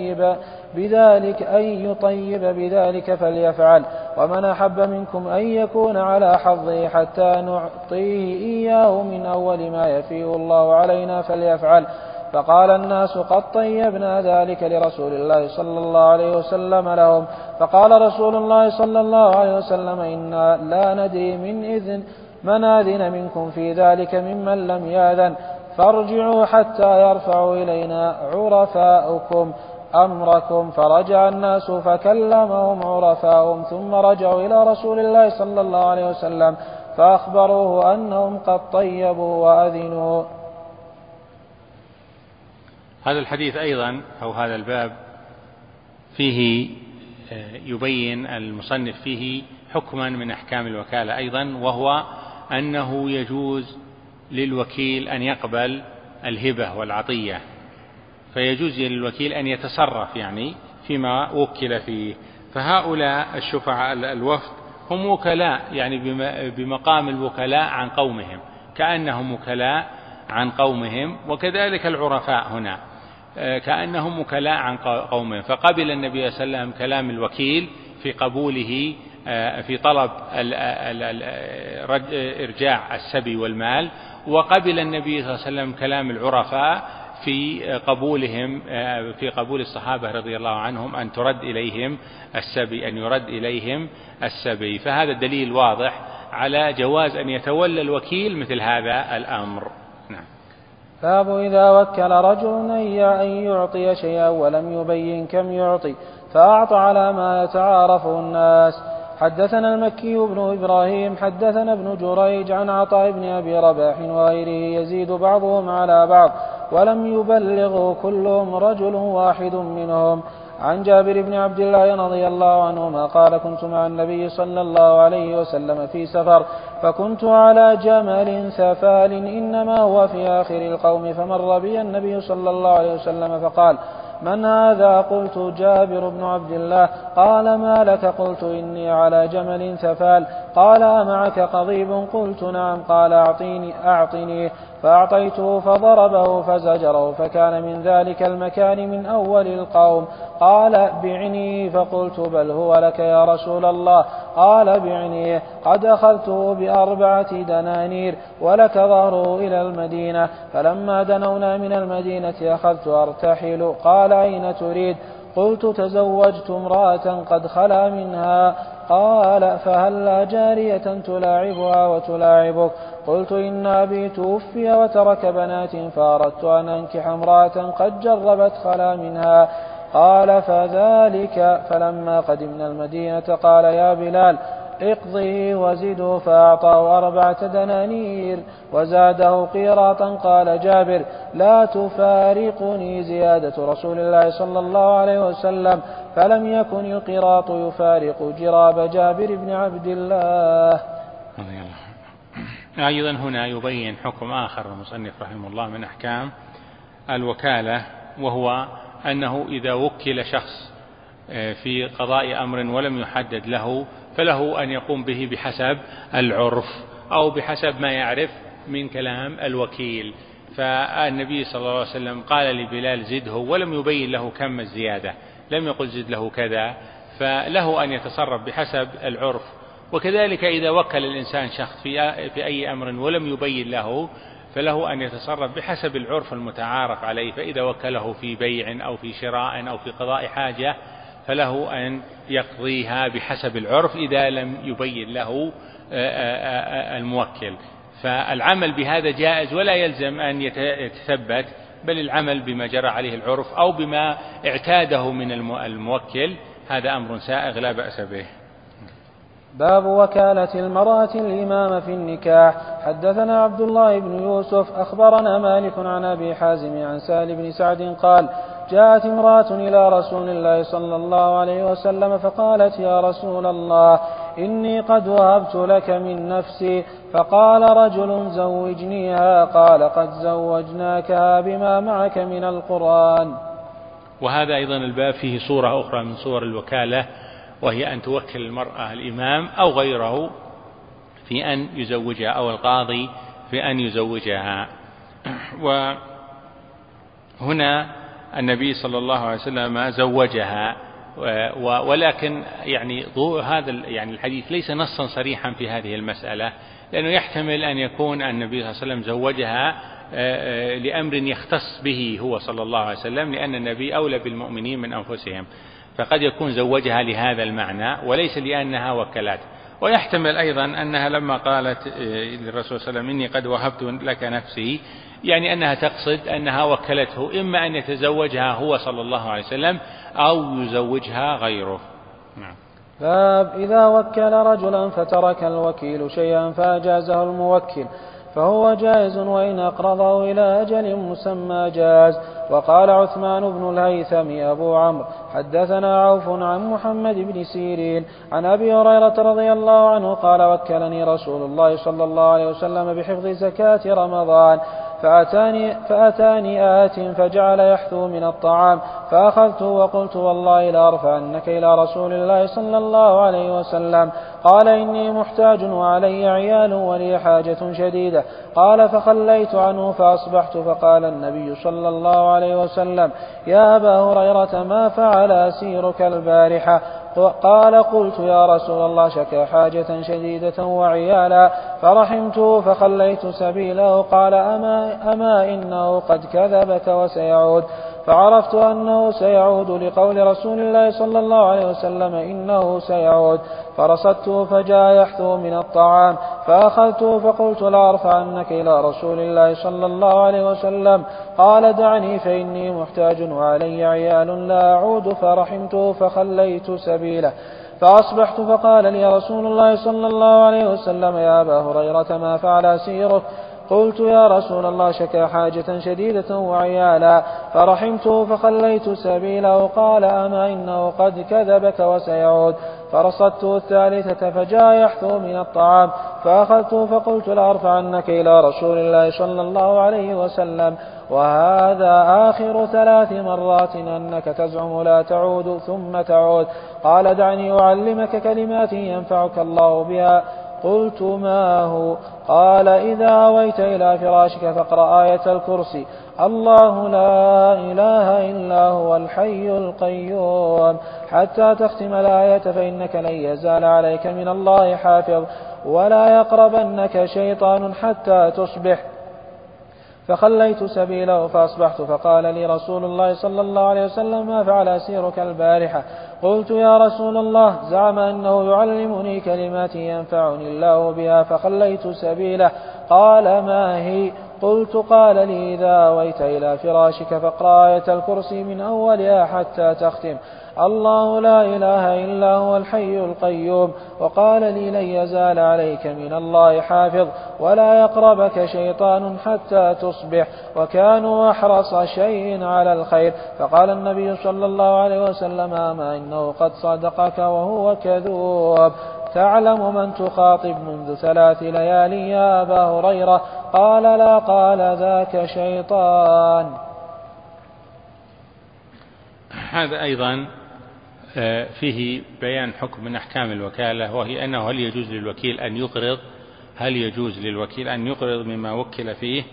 يطيب بذلك فليفعل، ومن أحب منكم أن يكون على حظه حتى نعطيه إياه من أول ما يفيه الله علينا فليفعل. فقال الناس قد طيبنا ذلك لرسول الله صلى الله عليه وسلم لهم. فقال رسول الله صلى الله عليه وسلم إنا لا ندري من آذن منكم في ذلك ممن لم يأذن، فارجعوا حتى يرفعوا إلينا عرفاؤكم أمركم. فرجع الناس فكلمهم عرفاؤهم، ثم رجعوا إلى رسول الله صلى الله عليه وسلم فأخبروه أنهم قد طيبوا وأذنوا. هذا الحديث أيضا أو هذا الباب فيه يبين المصنف فيه حكما من أحكام الوكالة أيضا، وهو أنه يجوز للوكيل أن يقبل الهبة والعطية، فيجوز للوكيل أن يتصرف يعني فيما وكل فيه. فهؤلاء الشفعاء الوفد هم وكلاء يعني بمقام الوكلاء عن قومهم، كأنهم وكلاء عن قومهم، وكذلك العرفاء هنا. كأنهم وكلاء عن قومهم، فقبل النبي صلى الله عليه وسلم كلام الوكيل في قبوله في طلب إرجاع السبي والمال، وقبل النبي صلى الله عليه وسلم كلام العرفاء في قبولهم في قبول الصحابة رضي الله عنهم أن ترد إليهم السبي، أن يرد إليهم السبي. فهذا دليل واضح على جواز أن يتولى الوكيل مثل هذا الأمر. نعم. باب إذا وكل رجل أن يعطي شيئا ولم يبين كم يعطي فأعطى على ما يتعارفه الناس. حدثنا المكي بن إبراهيم حدثنا ابن جريج عن عطاء بن أبي رباح وغيره يزيد بعضهم على بعض ولم يبلغوا كلهم رجل واحد منهم. عن جابر بن عبد الله رضي الله عنهما قال كنت مع النبي صلى الله عليه وسلم في سفر فكنت على جمل سفال إنما هو في آخر القوم فمر بي النبي صلى الله عليه وسلم فقال من هذا؟ قلت جابر بن عبد الله. قال ما لك؟ قلت إني على جمل سفال. قال أمعك قضيب؟ قلت نعم. قال أعطني فأعطيته فضربه فزجره فكان من ذلك المكان من أول القوم. قال بعني فقلت بل هو لك يا رسول الله. قال بعني قد أخذته ب4 دنانير ولك ظهره إلى المدينة. فلما دنونا من المدينة أخذت أرتحل. قال أين تريد؟ قلت تزوجت امرأة قد خلا منها. قال فهلا جارية تلاعبها وتلاعبك؟ قلت إن أبي توفي وترك بنات فأردت أن أنكح امرأة قد جربت خلا منها. قال فذلك. فلما قدمنا المدينة قال يا بلال اقضه وزده فأعطاه 4 دنانير وزاده قيراطا. قال جابر لا تفارقني زيادة رسول الله صلى الله عليه وسلم فلم يكن القيراط يفارق جراب جابر بن عبد الله. أيضا هنا يبين حكم آخر المصنف رحمه الله من أحكام الوكالة، وهو أنه إذا وكل شخص في قضاء أمر ولم يحدد له فله أن يقوم به بحسب العرف أو بحسب ما يعرف من كلام الوكيل. فالنبي صلى الله عليه وسلم قال لبلال زده ولم يبين له كم الزيادة، لم يقل زد له كذا، فله أن يتصرف بحسب العرف. وكذلك إذا وكل الإنسان شخص في أي أمر ولم يبين له فله أن يتصرف بحسب العرف المتعارف عليه، فإذا وكله في بيع أو في شراء أو في قضاء حاجة فله أن يقضيها بحسب العرف إذا لم يبين له الموكل. فالعمل بهذا جائز ولا يلزم أن يتثبت، بل العمل بما جرى عليه العرف أو بما اعتاده من الموكل هذا أمر سائغ لا بأس به. باب وكالة المرأة الإمام في النكاح. حدثنا عبد الله بن يوسف أخبرنا مالك عن أبي حازم عن سهل بن سعد قال جاءت امرأة إلى رسول الله صلى الله عليه وسلم فقالت يا رسول الله إني قد وهبت لك من نفسي. فقال رجل زوجنيها. قال قد زوجناكها بما معك من القرآن. وهذا أيضا الباب فيه صورة أخرى من صور الوكالة، وهي أن توكل المرأة الإمام أو غيره في أن يزوجها أو القاضي في أن يزوجها. وهنا النبي صلى الله عليه وسلم زوجها، ولكن هذا الحديث ليس نصا صريحا في هذه المسألة، لأنه يحتمل أن يكون النبي صلى الله عليه وسلم زوجها لأمر يختص به هو صلى الله عليه وسلم، لأن النبي أولى بالمؤمنين من أنفسهم، فقد يكون زوجها لهذا المعنى وليس لأنها وكلت. ويحتمل أيضا أنها لما قالت للرسول صلى الله عليه وسلم إني قد وهبت لك نفسي، يعني أنها تقصد أنها وكلته إما أن يتزوجها هو صلى الله عليه وسلم أو يزوجها غيره. نعم. باب إذا وكل رجلا فترك الوكيل شيئا فأجازه الموكل فهو جائز وإن أقرضه إلى أجل مسمى جاز. وقال عثمان بن الهيثم أبو عمرو حدثنا عوف عن محمد بن سيرين عن أبي هريرة رضي الله عنه قال وكلني رسول الله صلى الله عليه وسلم بحفظ زكاة رمضان فأتاني آت فجعل يحثو من الطعام فأخذته وقلت والله لأرفعنك إلى رسول الله صلى الله عليه وسلم. قال إني محتاج وعلي عيال ولي حاجة شديدة. قال فخليت عنه فأصبحت فقال النبي صلى الله عليه وسلم يا أبا هريرة ما فعل أسيرك البارحة؟ قال قلت يا رسول الله شكى حاجة شديدة وعيالا فرحمته فخليت سبيله. قال أما إنه قد كذبك وسيعود. فعرفت أنه سيعود لقول رسول الله صلى الله عليه وسلم إنه سيعود. فرصدته فجاء يحثو من الطعام فأخذته فقلت لأرفعنك إلى رسول الله صلى الله عليه وسلم. قال دعني فإني محتاج وعلي عيال لا أعود. فرحمته فخليت سبيله فأصبحت فقال لي رسول الله صلى الله عليه وسلم يا أبا هريرة ما فعل أسيرك؟ قلت يا رسول الله شكى حاجة شديدة وعيالا فرحمته فخليت سبيله. قال أما إنه قد كذبك وسيعود. فرصدته الثالثة فجاء يحثو من الطعام فأخذته فقلت لأرفعنك إلى رسول الله صلى الله عليه وسلم. وهذا آخر 3 مرات أنك تزعم لا تعود ثم تعود. قال دعني أعلمك كلمات ينفعك الله بها. قلت ما هو؟ قال إذا أويت إلى فراشك فاقرأ آية الكرسي الله لا إله إلا هو الحي القيوم حتى تختم الآية فإنك لن يزال عليك من الله حافظ ولا يقربنك شيطان حتى تصبح. فخليت سبيله فأصبحت فقال لي رسول الله صلى الله عليه وسلم ما فعل أسيرك البارحة؟ قلت يا رسول الله زعم أنه يعلمني كلمات ينفعني الله بها فخليت سبيله. قال ما هي؟ قلت قال لي إذا أويت إلى فراشك فاقرأ آية الكرسي من أولها حتى تختم الله لا إله إلا هو الحي القيوم. وقال لي لن يزال عليك من الله حافظ ولا يقربك شيطان حتى تصبح. وكانوا أحرص شيء على الخير. فقال النبي صلى الله عليه وسلم أما إنه قد صدقك وهو كذوب. تعلم من تخاطب منذ 3 ليال يا أبا هريرة؟ قال لا. قال ذاك شيطان. هذا أيضا فيه بيان حكم من أحكام الوكالة وهي أنه هل يجوز للوكيل أن يقرض مما وكل فيه.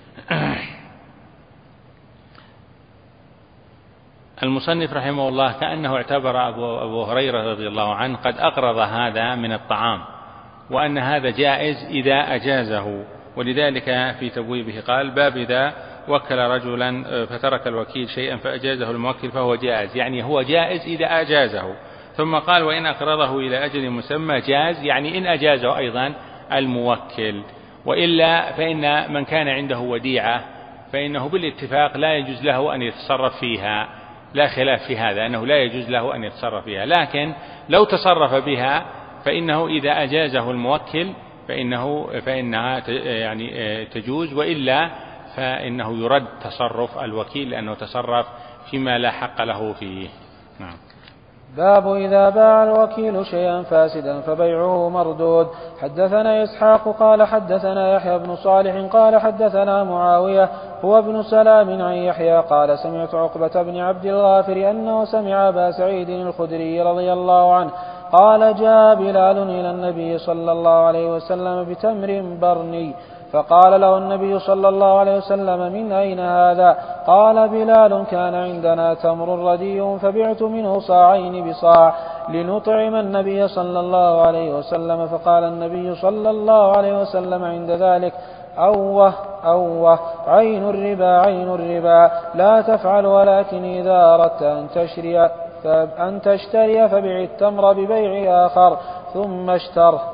المصنف رحمه الله كأنه اعتبر أبو هريرة رضي الله عنه قد أقرض هذا من الطعام وأن هذا جائز إذا أجازه، ولذلك في تبويبه قال باب إذا وكل رجلا فترك الوكيل شيئا فأجازه الموكل فهو جائز، يعني هو جائز إذا أجازه. ثم قال وإن أقرضه إلى أجل مسمى جاز، يعني إن أجازه أيضا الموكل. وإلا فإن من كان عنده وديعة فإنه بالاتفاق لا يجوز له أن يتصرف فيها، لا خلاف في هذا أنه لا يجوز له أن يتصرف فيها، لكن لو تصرف بها فإنه إذا أجازه الموكل فإنها يعني تجوز، وإلا فإنه يرد تصرف الوكيل لأنه تصرف فيما لا حق له فيه. نعم. باب إذا باع الوكيل شيئا فاسدا فبيعه مردود. حدثنا إسحاق قال حدثنا يحيى بن صالح قال حدثنا معاوية هو ابن سلام عن يحيى قال سمعت عقبة بن عبد الغافر أنه سمع أبا سعيد الخدري رضي الله عنه قال جاء بلال إلى النبي صلى الله عليه وسلم بتمر برني فقال له النبي صلى الله عليه وسلم من أين هذا؟ قال بلال كان عندنا تمر ردي فبعت منه صاعين بصاع لنطعم النبي صلى الله عليه وسلم. فقال النبي صلى الله عليه وسلم عند ذلك أوه عين الربا لا تفعل، ولكن إذا أردت أن تشتري فبيع التمر ببيع آخر ثم اشتره.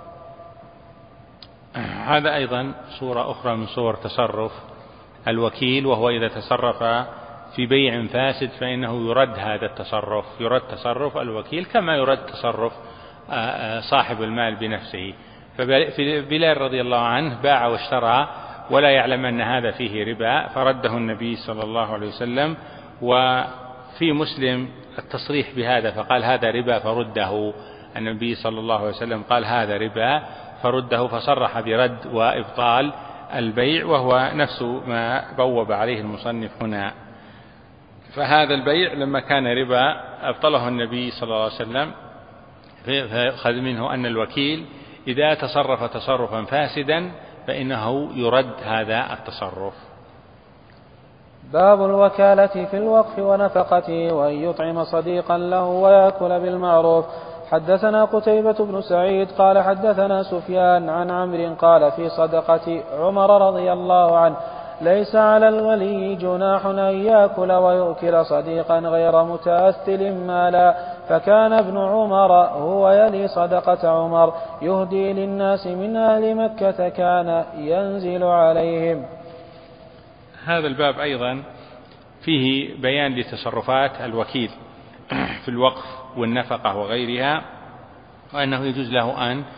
هذا أيضا صورة أخرى من صور تصرف الوكيل، وهو إذا تصرف في بيع فاسد فإنه يرد هذا التصرف، يرد تصرف الوكيل كما يرد تصرف صاحب المال بنفسه. فبلال رضي الله عنه باع واشترى ولا يعلم أن هذا فيه ربا فرده النبي صلى الله عليه وسلم. وفي مسلم التصريح بهذا فقال هذا ربا فرده، النبي صلى الله عليه وسلم قال هذا ربا فرده، فصرح برد وإبطال البيع، وهو نفس ما بوب عليه المصنف هنا. فهذا البيع لما كان ربا أبطله النبي صلى الله عليه وسلم، فأخذ منه أن الوكيل إذا تصرف تصرفا فاسدا فإنه يرد هذا التصرف. باب الوكالة في الوقف ونفقته، وأن يطعم صديقا له ويأكل بالمعروف. حدثنا قتيبة بن سعيد قال حدثنا سفيان عن عمرو قال في صدقة عمر رضي الله عنه: ليس على الولي جناح أن يأكل ويؤكل صديقا غير متأثل مالا، فكان ابن عمر هو يلي صدقة عمر يهدي للناس من أهل مكة كان ينزل عليهم. هذا الباب أيضا فيه بيان لتصرفات الوكيل في الوقف والنفقة وغيرها، وأنه يجوز له أن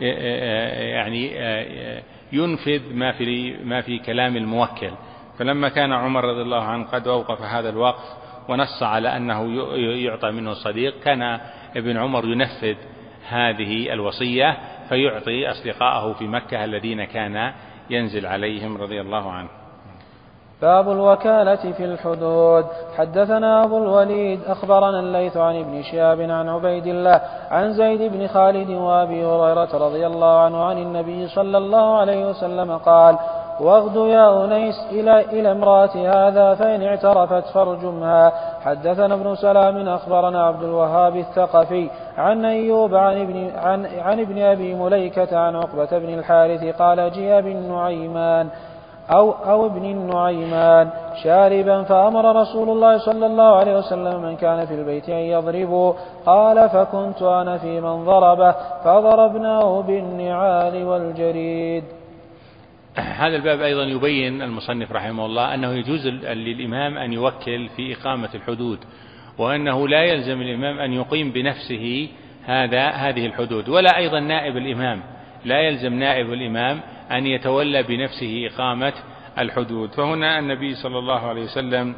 ينفذ ما في كلام الموكل. فلما كان عمر رضي الله عنه قد أوقف هذا الوقف ونص على أنه يعطى منه الصديق، كان ابن عمر ينفذ هذه الوصية فيعطي أصدقائه في مكة الذين كان ينزل عليهم رضي الله عنه. باب الوكالة في الحدود. حدثنا أبو الوليد أخبرنا الليث عن ابن شهاب عن عبيد الله عن زيد بن خالد وأبي هريرة رضي الله عنه عن النبي صلى الله عليه وسلم قال: واغد يا أنيس إلى امرأة هذا فإن اعترفت فارجمها. حدثنا ابن سلام أخبرنا عبد الوهاب الثقفي عن أيوب عن ابن أبي مليكة عن عقبة بن الحارث قال: جاء بالنعيمان أو ابن النعيمان شاربا، فأمر رسول الله صلى الله عليه وسلم من كان في البيت أن يضربوا، قال: فكنت أنا في من ضربه فضربناه بالنعال والجريد. هذا الباب أيضا يبين المصنف رحمه الله أنه يجوز للإمام أن يوكل في إقامة الحدود، وأنه لا يلزم الإمام أن يقيم بنفسه هذه الحدود، ولا أيضا نائب الإمام، لا يلزم نائب الإمام أن يتولى بنفسه إقامة الحدود. فهنا النبي صلى الله عليه وسلم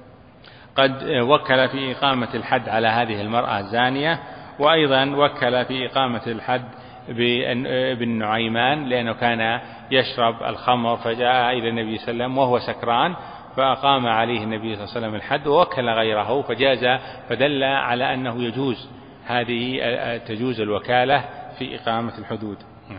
قد وكل في إقامة الحد على هذه المرأة الزانية، وأيضا وكل في إقامة الحد بالنعيمان لأنه كان يشرب الخمر، فجاء إلى النبي صلى الله عليه وسلم وهو سكران فأقام عليه النبي صلى الله عليه وسلم الحد، ووكل غيره فجاز، فدل على أنه يجوز تجوز الوكالة في إقامة الحدود.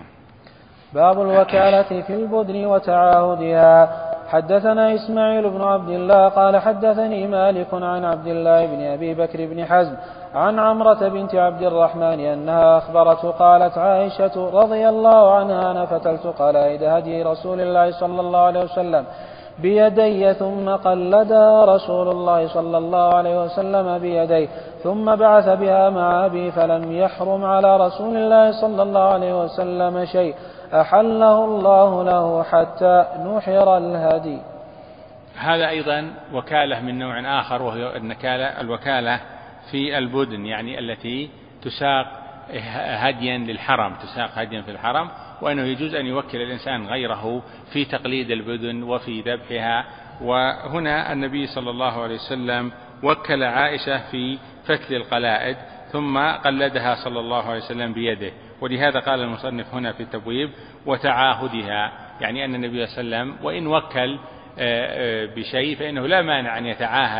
باب الوكالة في البدن وتعاهدها. حدثنا إسماعيل بن عبد الله قال حدثني مالك عن عبد الله بن أبي بكر بن حزم عن عمرة بنت عبد الرحمن أنها أخبرته قالت: عائشة رضي الله عنها: أنا فتلت قلائد هدي رسول الله صلى الله عليه وسلم بيدي، ثم قلدها رسول الله صلى الله عليه وسلم بيديه، ثم بعث بها مع أبي، فلم يحرم على رسول الله صلى الله عليه وسلم شيء أحله الله له حتى نحر الهدي. هذا أيضا وكالة من نوع آخر، وهي الوكالة في البدن، يعني التي تساق هديا للحرم، تساق هديا في الحرم، وأنه يجوز أن يوكل الإنسان غيره في تقليد البدن وفي ذبحها. وهنا النبي صلى الله عليه وسلم وكل عائشة في فتل القلائد، ثم قلدها صلى الله عليه وسلم بيده، ولهذا قال المصنف هنا في التبويب: وتعاهدها، يعني أن النبي صلى الله عليه وسلم وإن وكل بشيء فإنه لا مانع أن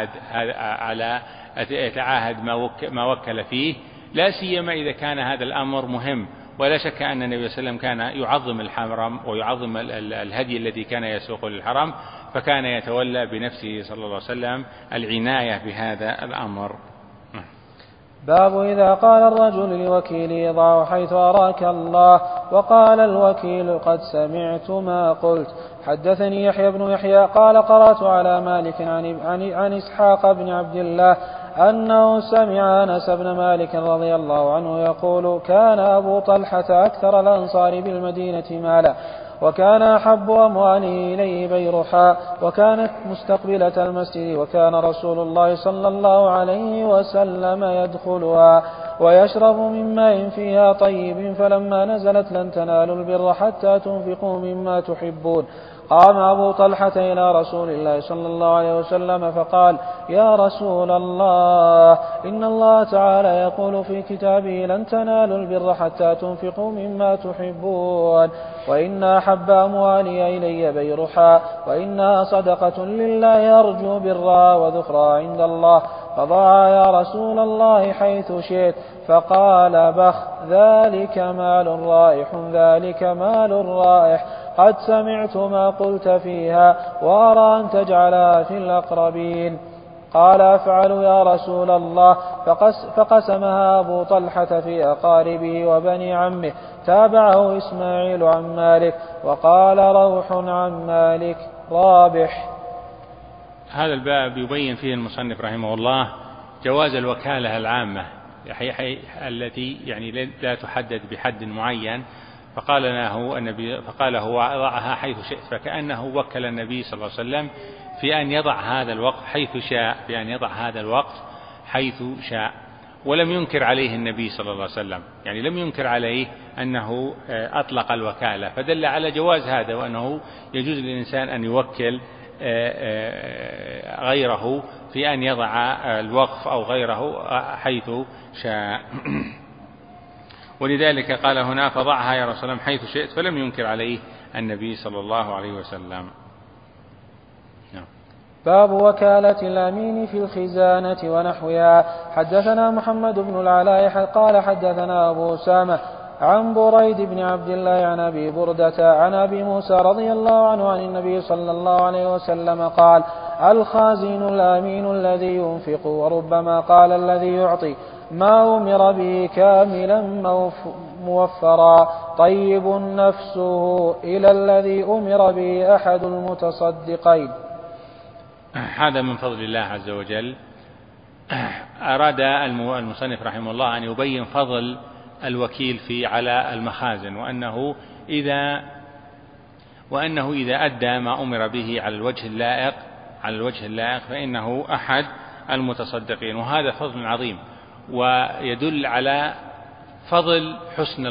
يتعاهد ما وكل فيه، لا سيما إذا كان هذا الأمر مهم. ولا شك أن النبي صلى الله عليه وسلم كان يعظم الحرم ويعظم الهدي الذي كان يسوق للحرم، فكان يتولى بنفسه صلى الله عليه وسلم العناية بهذا الأمر. باب إذا قال الرجل لوكيله: ضعه حيث أراك الله، وقال الوكيل: قد سمعت ما قلت. حدثني يحيى بن يحيى قال: قرأت على مالك عن إسحاق بن عبد الله أنه سمع أنس بن مالك رضي الله عنه يقول: كان أبو طلحة أكثر الأنصار بالمدينة مالا، وكان أحب أمواله إليه بيرحاء، وكانت مستقبلة المسجد، وكان رسول الله صلى الله عليه وسلم يدخلها، ويشرب من ماء فيها طيب، فلما نزلت لن تنالوا البر حتى تنفقوا مما تحبون. قام أبو طلحة إلى رسول الله صلى الله عليه وسلم فقال: يا رسول الله، إن الله تعالى يقول في كتابه: لن تنالوا البر حتى تنفقوا مما تحبون، وإن أحب أموالي إلي بيرحا، وإنها صدقة لله أرجو برا وذخرا عند الله، فضعها يا رسول الله حيث شئت. فقال: بخ، ذلك مال رائح، ذلك مال رائح، قد سمعت ما قلت فيها، وأرى أن تجعلها في الأقربين. قال: أفعل يا رسول الله. فقسمها أبو طلحة في أقاربه وبني عمه. تابعه إسماعيل عن مالك وقال: روح عن مالك رابح. هذا الباب يبين فيه المصنف رحمه الله جواز الوكالة العامة التي يعني لا تحدد بحد معين، فقال هو ضعها حيث شئت، فكأنه وكل النبي صلى الله عليه وسلم في أن يضع هذا الوقف حيث شاء، ولم ينكر عليه النبي صلى الله عليه وسلم، يعني لم ينكر عليه أنه أطلق الوكالة، فدل على جواز هذا، وأنه يجوز للإنسان أن يوكل غيره في أن يضع الوقف أو غيره حيث شاء. ولذلك قال هنا: فضعها يا رسول الله حيث شئت، فلم ينكر عليه النبي صلى الله عليه وسلم. باب وكالة الأمين في الخزانة ونحوها. حدثنا محمد بن العلاء قال حدثنا أبو أسامة عن بريد بن عبد الله عن أبي بردة عن أبي موسى رضي الله عنه عن النبي صلى الله عليه وسلم قال: الخازن الأمين الذي ينفق، وربما قال الذي يعطي، ما أمر به كاملا موفرا، طيب نفسه إلى الذي أمر به أحد المتصدقين. هذا من فضل الله عز وجل. أراد المصنف رحمه الله أن يبين فضل الوكيل على المخازن، وأنه إذا أدى ما أمر به على الوجه اللائق فإنه أحد المتصدقين، وهذا فضل عظيم، ويدل على فضل حسن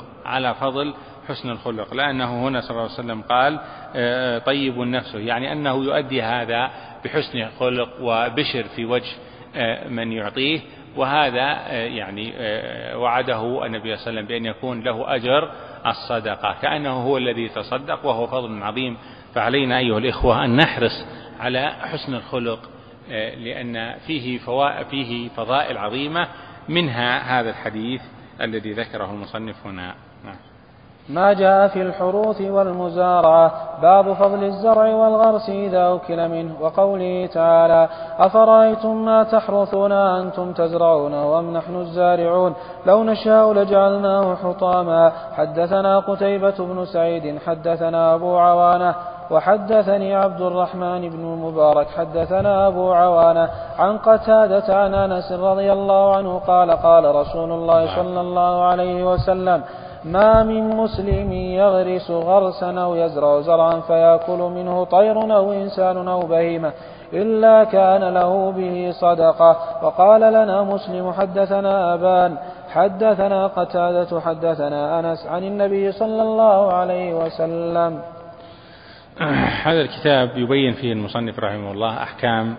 الخلق، لأنه هنا صلى الله عليه وسلم قال: طيب نفسه، يعني أنه يؤدي هذا بحسن خلق وبشر في وجه من يعطيه، وهذا يعني وعده النبي صلى الله عليه وسلم بأن يكون له أجر الصدقة، كأنه هو الذي تصدق، وهو فضل عظيم. فعلينا أيها الإخوة أن نحرص على حسن الخلق، لأن فيه فضائل عظيمة، منها هذا الحديث الذي ذكره المصنف هنا. ما جاء في الحروث والمزارعة. باب فضل الزرع والغرس إذا أكل منه، وقوله تعالى: أفرأيتم ما تحرثون أنتم تزرعونه أم نحن الزارعون لو نشاء لجعلناه حطاما. حدثنا قتيبة بن سعيد حدثنا أبو عوانة وحدثني عبد الرحمن بن المبارك حدثنا أبو عوانة عن قتادة عن أنس رضي الله عنه قال: قال رسول الله صلى الله عليه وسلم: ما من مسلم يغرس غرسا أو يزرع زرعا فيأكل منه طير أو إنسان أو بهيمة إلا كان له به صدقة. وقال لنا مسلم: حدثنا أبان حدثنا قتادة حدثنا أنس عن النبي صلى الله عليه وسلم. هذا الكتاب يبين فيه المصنف رحمه الله أحكام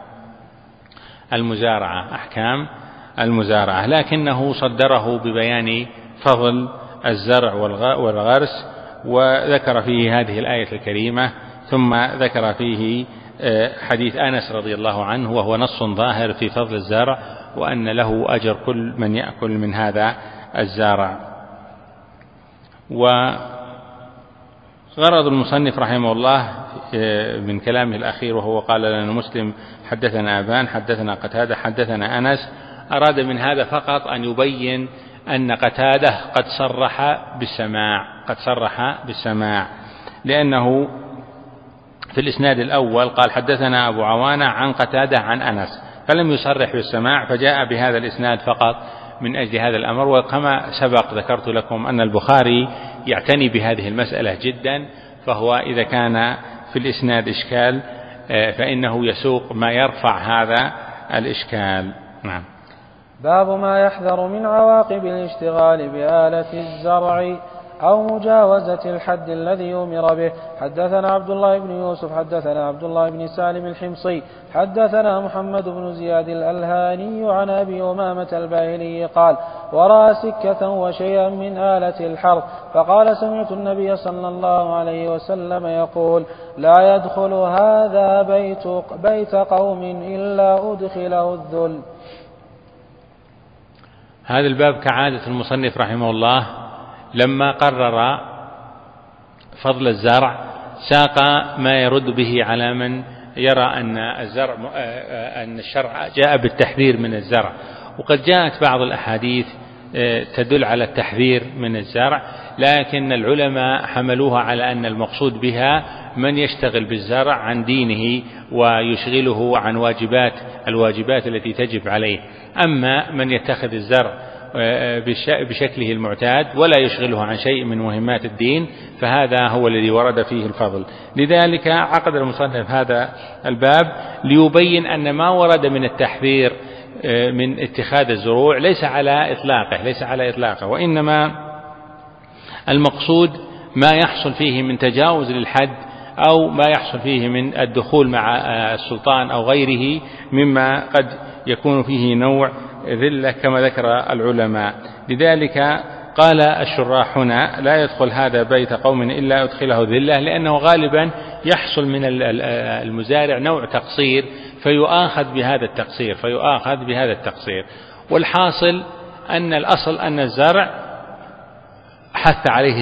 المزارعة، لكنه صدره ببيان فضل الزرع والغرس، وذكر فيه هذه الآية الكريمة، ثم ذكر فيه حديث أنس رضي الله عنه، وهو نص ظاهر في فضل الزرع، وأن له أجر كل من يأكل من هذا الزرع. وغرض المصنف رحمه الله من كلامه الأخير، وهو قال لنا مسلم: حدثنا أبان حدثنا قتادة حدثنا أنس، أراد من هذا فقط أن يبين أن قتادة قد صرح بالسماع، لأنه في الإسناد الأول قال: حدثنا أبو عوانة عن قتادة عن أنس، فلم يصرح بالسماع، فجاء بهذا الإسناد فقط من أجل هذا الأمر. وكما سبق ذكرت لكم أن البخاري يعتني بهذه المسألة جدا، فهو إذا كان في الإسناد إشكال فإنه يسوق ما يرفع هذا الإشكال. نعم. باب ما يحذر من عواقب الاشتغال بآلة الزرع أو مجاوزة الحد الذي أمر به. حدثنا عبد الله بن يوسف حدثنا عبد الله بن سالم الحمصي حدثنا محمد بن زياد الألهاني عن أبي أمامة الباهلي قال: ورأى سكة وشيئا من آلة الحرث فقال: سمعت النبي صلى الله عليه وسلم يقول: لا يدخل هذا بيت قوم إلا أدخله الذل. هذا الباب كعادة المصنف رحمه الله لما قرر فضل الزرع ساق ما يرد به على من يرى أن الشرع جاء بالتحذير من الزرع. وقد جاءت بعض الأحاديث تدل على التحذير من الزرع، لكن العلماء حملوها على أن المقصود بها من يشتغل بالزرع عن دينه ويشغله عن الواجبات التي تجب عليه. أما من يتخذ الزرع بشكله المعتاد ولا يشغله عن شيء من مهمات الدين فهذا هو الذي ورد فيه الفضل. لذلك عقد المصنف هذا الباب ليبين أن ما ورد من التحذير من اتخاذ الزروع ليس على إطلاقه، وإنما المقصود ما يحصل فيه من تجاوز للحد أو ما يحصل فيه من الدخول مع السلطان أو غيره مما قد يكون فيه نوع ذلة كما ذكر العلماء. لذلك قال الشراح هنا: لا يدخل هذا بيت قوم إلا أدخله ذلة، لأنه غالبا يحصل من المزارع نوع تقصير فيؤاخذ بهذا التقصير. والحاصل أن الأصل أن الزرع حث عليه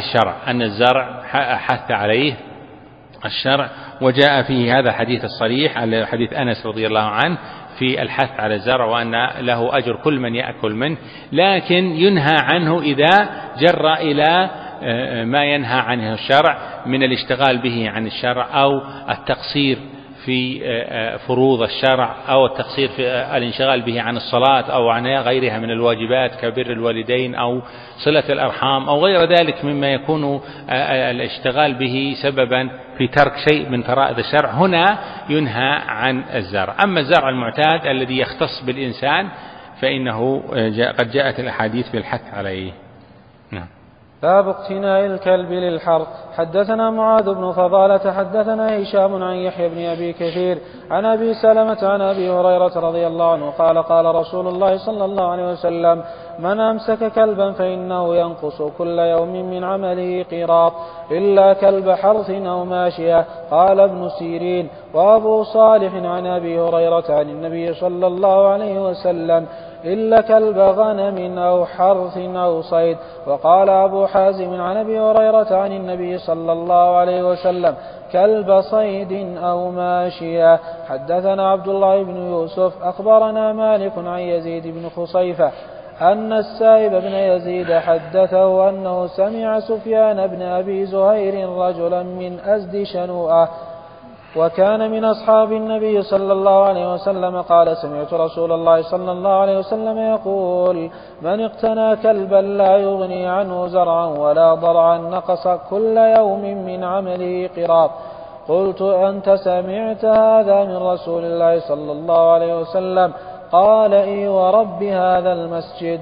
الشرع، وجاء فيه هذا الحديث الصريح على حديث أنس رضي الله عنه في الحث على الزرع وأن له أجر كل من يأكل منه، لكن ينهى عنه إذا جر إلى ما ينهى عنه الشرع من الاشتغال به عن الشرع أو التقصير في فروض الشرع أو التقصير في الانشغال به عن الصلاة أو عن غيرها من الواجبات كبر الوالدين أو صلة الأرحام أو غير ذلك مما يكون الاشتغال به سببا في ترك شيء من فرائض الشرع. هنا ينهى عن الزرع. أما الزرع المعتاد الذي يختص بالإنسان فإنه قد جاءت الأحاديث بالحث عليه. نعم. باب اقتناء الكلب للحرث. حدثنا معاذ بن فضالة حدثنا هشام عن يحيى بن أبي كثير عن أبي سلمة عن أبي هريرة رضي الله عنه قال: قال رسول الله صلى الله عليه وسلم: من أمسك كلبا فإنه ينقص كل يوم من عمله قيراط إلا كلب حرث أو ماشية. قال ابن سيرين وأبو صالح عن أبي هريرة عن النبي صلى الله عليه وسلم: إلا كلب غنم أو حرث أو صيد. وقال أبو حازم عن أبي هريرة عن النبي صلى الله عليه وسلم: كلب صيد أو ماشية. حدثنا عبد الله بن يوسف أخبرنا مالك عن يزيد بن خصيفة أن السائب بن يزيد حدثه أنه سمع سفيان بن أبي زهير رجلا من أزد شنوءة وكان من أصحاب النبي صلى الله عليه وسلم قال: سمعت رسول الله صلى الله عليه وسلم يقول: من اقتنى كلبا لا يغني عنه زرعا ولا ضرعا نقص كل يوم من عمله قراط. قلت: أنت سمعت هذا من رسول الله صلى الله عليه وسلم؟ قال: إي ورب هذا المسجد.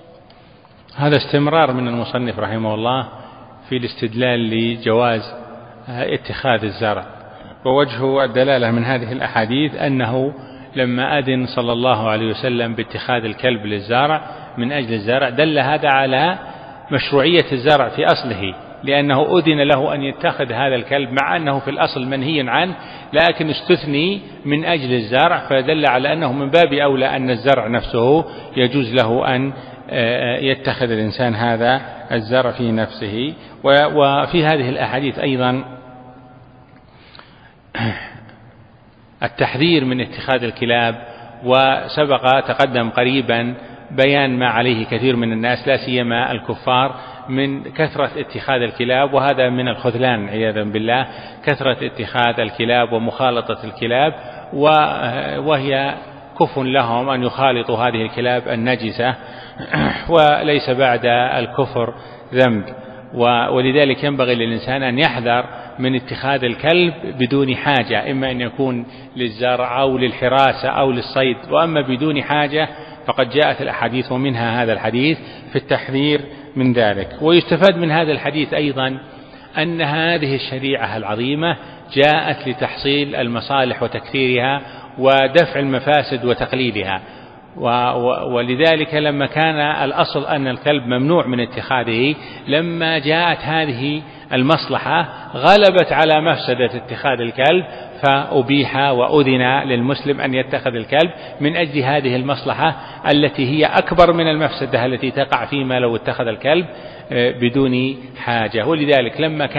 هذا استمرار من المصنف رحمه الله في الاستدلال لجواز اتخاذ الزرع. ووجه الدلالة من هذه الأحاديث أنه لما أذن صلى الله عليه وسلم باتخاذ الكلب للزرع من أجل الزرع دل هذا على مشروعية الزرع في أصله، لأنه أذن له أن يتخذ هذا الكلب مع أنه في الأصل منهي عنه، لكن استثني من أجل الزرع، فدل على أنه من باب أولى أن الزرع نفسه يجوز له أن يتخذ الإنسان هذا الزرع في نفسه. وفي هذه الأحاديث أيضا التحذير من اتخاذ الكلاب، وسبق تقدم قريبا بيان ما عليه كثير من الناس لا سيما الكفار من كثرة اتخاذ الكلاب، وهذا من الخذلان عياذا بالله، كثرة اتخاذ الكلاب ومخالطة الكلاب، وهي كف لهم أن يخالطوا هذه الكلاب النجسة، وليس بعد الكفر ذنب. ولذلك ينبغي للإنسان أن يحذر من اتخاذ الكلب بدون حاجة، إما أن يكون للزرع أو للحراسة أو للصيد، وأما بدون حاجة فقد جاءت الأحاديث ومنها هذا الحديث في التحذير من ذلك. ويستفاد من هذا الحديث أيضا أن هذه الشريعة العظيمة جاءت لتحصيل المصالح وتكثيرها ودفع المفاسد وتقليلها، ولذلك لما كان الأصل أن الكلب ممنوع من اتخاذه، لما جاءت هذه المصلحة غلبت على مفسدة اتخاذ الكلب فأبيح وأذن للمسلم أن يتخذ الكلب من أجل هذه المصلحة التي هي أكبر من المفسدة التي تقع فيما لو اتخذ الكلب بدون حاجة. ولذلك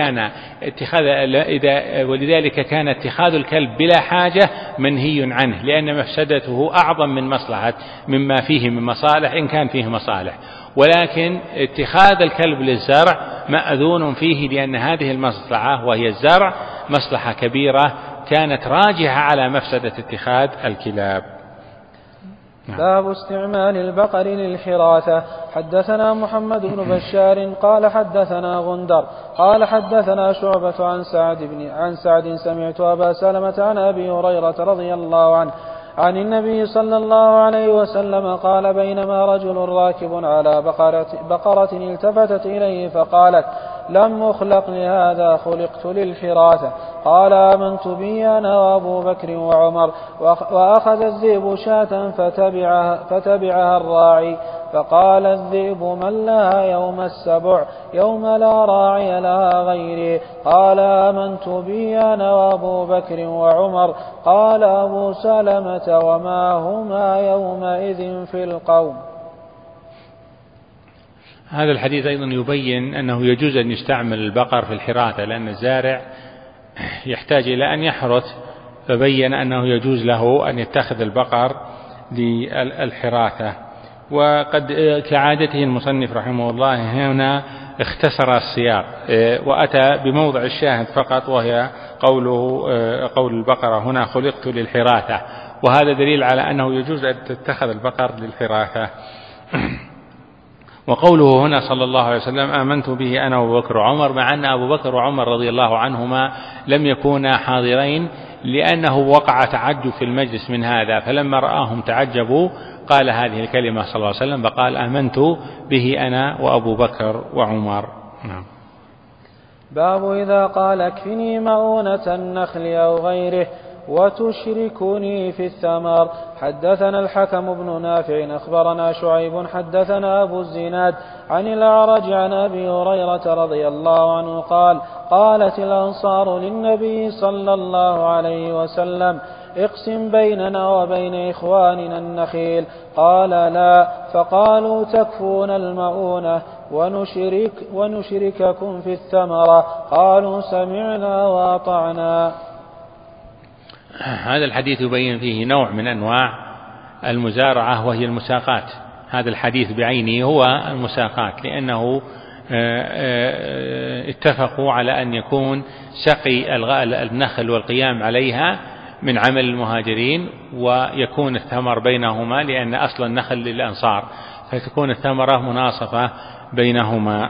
كان اتخاذ الكلب بلا حاجة منهي عنه، لأن مفسدته أعظم من مصلحة مما فيه من مصالح إن كان فيه مصالح. ولكن اتخاذ الكلب للزرع مأذون فيه، لأن هذه المصلحة وهي الزرع مصلحة كبيرة كانت راجحة على مفسدة اتخاذ الكلاب. باب استعمال البقر للحراثة. حدثنا محمد بن بشار قال حدثنا غندر قال حدثنا شعبة عن سعد سمعت أبا سلمة عن أبي هريرة رضي الله عنه عن النبي صلى الله عليه وسلم قال: بينما رجل راكب على بقرة التفتت إليه فقالت: لم أخلق لهذا، خلقت للحراثة. قال: آمنت به أنا وأبو بكر وعمر. وأخذ الذئب شاة فتبعها الراعي، فقال الذئب: من لها يوم السبع، يوم لا راعي لها غيري. قال: آمنت به أنا وأبو بكر وعمر. قال أبو سلمة: وما هما يومئذ في القوم. هذا الحديث أيضا يبين أنه يجوز أن يستعمل البقر في الحراثة، لأن الزارع يحتاج إلى أن يحرث، فبين أنه يجوز له أن يتخذ البقر للحراثة. وقد كعادته المصنف رحمه الله هنا اختصر السياق وأتى بموضع الشاهد فقط، وهي قول البقرة هنا: خلقت للحراثة، وهذا دليل على أنه يجوز أن تتخذ البقر للحراثة. وقوله هنا صلى الله عليه وسلم: آمنت به أنا وأبو بكر وعمر، مع أن أبو بكر وعمر رضي الله عنهما لم يكونا حاضرين، لأنه وقع تعجب في المجلس من هذا، فلما رآهم تعجبوا قال هذه الكلمة صلى الله عليه وسلم، فقال: آمنت به أنا وأبو بكر وعمر. نعم. باب إذا قال: اكفني مؤونة النخل أو غيره وتشركني في الثمر. حدثنا الحكم بن نافع أخبرنا شعيب حدثنا أبو الزناد عن الأعرج عن أبي هريرة رضي الله عنه قال: قالت الأنصار للنبي صلى الله عليه وسلم: اقسم بيننا وبين إخواننا النخيل. قال: لا. فقالوا: تكفون المؤونة ونشرككم في الثمرة. قالوا: سمعنا وأطعنا. هذا الحديث يبين فيه نوع من أنواع المزارعة، وهي المساقات. هذا الحديث بعينه هو المساقات، لأنه اتفقوا على أن يكون سقي النخل والقيام عليها من عمل المهاجرين، ويكون الثمر بينهما، لأن أصل النخل للأنصار، فتكون الثمرة مناصفة بينهما.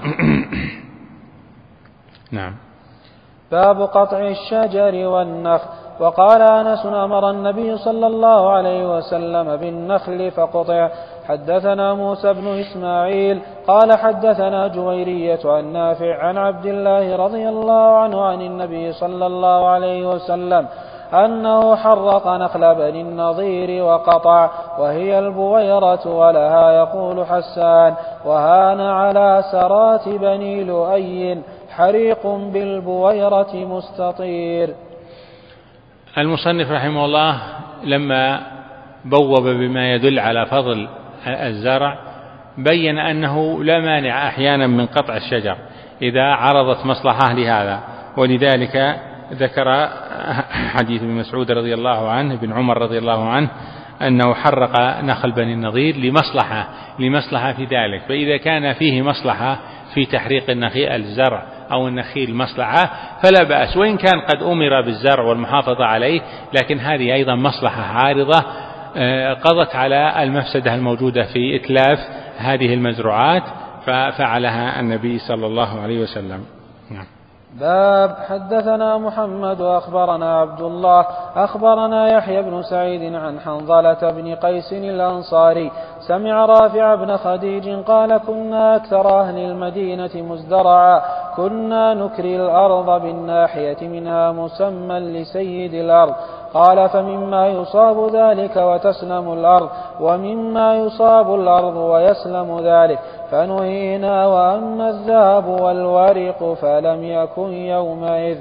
نعم. باب قطع الشجر والنخل. وقال أنس: أمر النبي صلى الله عليه وسلم بالنخل فقطع. حدثنا موسى بن إسماعيل قال حدثنا جويرية عن نافع عن عبد الله رضي الله عنه عن النبي صلى الله عليه وسلم أنه حرق نخل بني النضير وقطع، وهي البويرة، ولها يقول حسان: وهان على سرات بني لؤي حريق بالبويرة مستطير. المصنف رحمه الله لما بوب بما يدل على فضل الزرع بين أنه لا مانع أحيانا من قطع الشجر إذا عرضت مصلحة لهذا، ولذلك ذكر حديث ابن مسعود رضي الله عنه، ابن عمر رضي الله عنه، أنه حرق نخل بني النضير لمصلحة في ذلك. فإذا كان فيه مصلحة في تحريق الزرع أو النخيل مصلحة فلا بأس، وإن كان قد أمر بالزرع والمحافظة عليه، لكن هذه أيضا مصلحة عارضة قضت على المفسدة الموجودة في إتلاف هذه المزروعات، ففعلها النبي صلى الله عليه وسلم. نعم. باب حدثنا محمد أخبرنا عبد الله أخبرنا يحيى بن سعيد عن حنظلة بن قيس الأنصاري سمع رافع بن خديج قال كنا أكثر أهل المدينة مزدرعا كنا نكري الأرض بالناحية منها مسمى لسيد الأرض قال فمما يصاب ذلك وتسلم الأرض ومما يصاب الأرض ويسلم ذلك فنهينا وأما الذهب والورق فلم يكن يومئذ.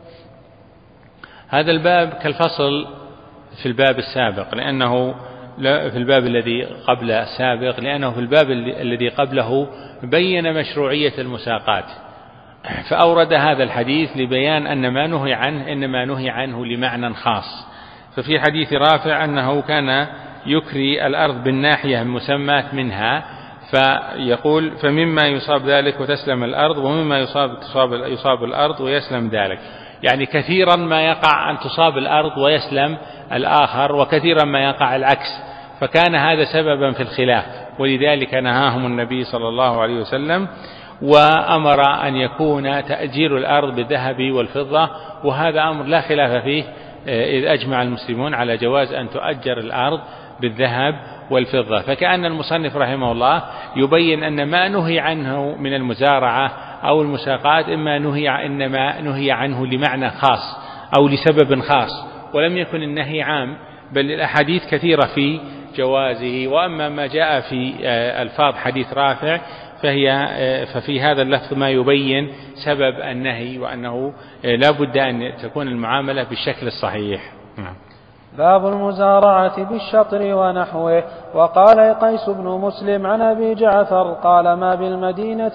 هذا الباب كالفصل في الباب السابق لأنه في الباب الذي قبل السابق لأنه في الباب الذي قبله بين مشروعية المساقات فأورد هذا الحديث لبيان أن ما نهي عنه إنما نهي عنه لمعنى خاص. ففي حديث رافع أنه كان يكري الأرض بالناحية المسمات منها فيقول فمما يصاب ذلك وتسلم الأرض ومما يصاب الأرض ويسلم ذلك، يعني كثيرا ما يقع أن تصاب الأرض ويسلم الآخر وكثيرا ما يقع العكس، فكان هذا سببا في الخلاف ولذلك نهاهم النبي صلى الله عليه وسلم وأمر أن يكون تأجير الأرض بالذهب والفضة، وهذا أمر لا خلاف فيه إذ أجمع المسلمون على جواز أن تؤجر الأرض بالذهب والفضة. فكأن المصنف رحمه الله يبين أن ما نهي عنه من المزارعة أو المساقات إنما نهي عنه لمعنى خاص أو لسبب خاص ولم يكن النهي عام، بل الأحاديث كثيرة في جوازه. وأما ما جاء في ألفاظ حديث رافع ففي هذا اللفظ ما يبين سبب النهي وأنه لا بد أن تكون المعاملة بالشكل الصحيح. باب المزارعة بالشطر ونحوه. وقال قيس بن مسلم عن أبي جعفر قال ما بالمدينة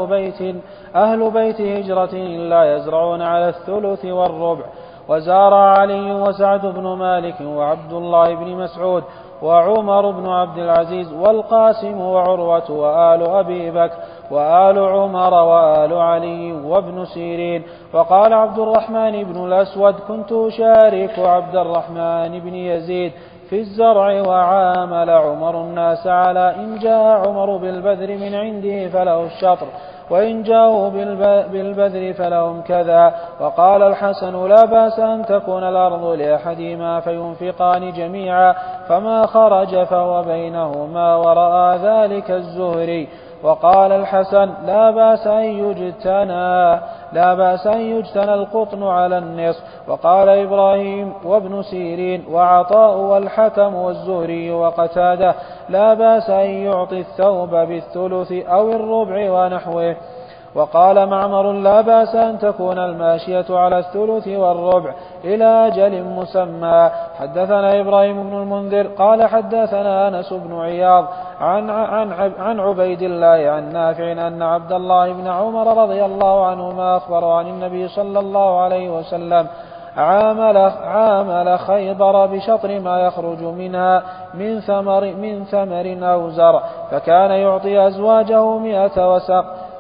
أهل بيت هجرة إلا يزرعون على الثلث والربع. وزارع علي وسعد بن مالك وعبد الله بن مسعود وعمر بن عبد العزيز والقاسم وعروة وآل أبي بكر وآل عمر وآل علي وابن سيرين. وقال عبد الرحمن بن الأسود كنت أشارك عبد الرحمن بن يزيد في الزرع وعامل عمر الناس على إن جاء عمر بالبذر من عنده فله الشطر وإن جاءوا بالبذر فلهم كذا. وقال الحسن لا بأس أن تكون الأرض لأحدهما فينفقان جميعا فما خرج فهو بينهما ورأى ذلك الزهري. وقال الحسن لا بأس أن يجتنى القطن على النصف. وقال إبراهيم وابن سيرين وعطاء والحكم والزهري وقتادة لا بأس أن يعطي الثوب بالثلث أو الربع ونحوه. وقال معمر لا بأس أن تكون الماشية على الثلث والربع إلى أجل مسمى. حدثنا إبراهيم بن المنذر قال حدثنا أنس بن عياض عن عبيد الله عن نافع أن عبد الله بن عمر رضي الله عنهما أخبر عن النبي صلى الله عليه وسلم عامل خيبر بشطر ما يخرج منها من ثمر أو زرع فكان يعطي أزواجه 100 وسق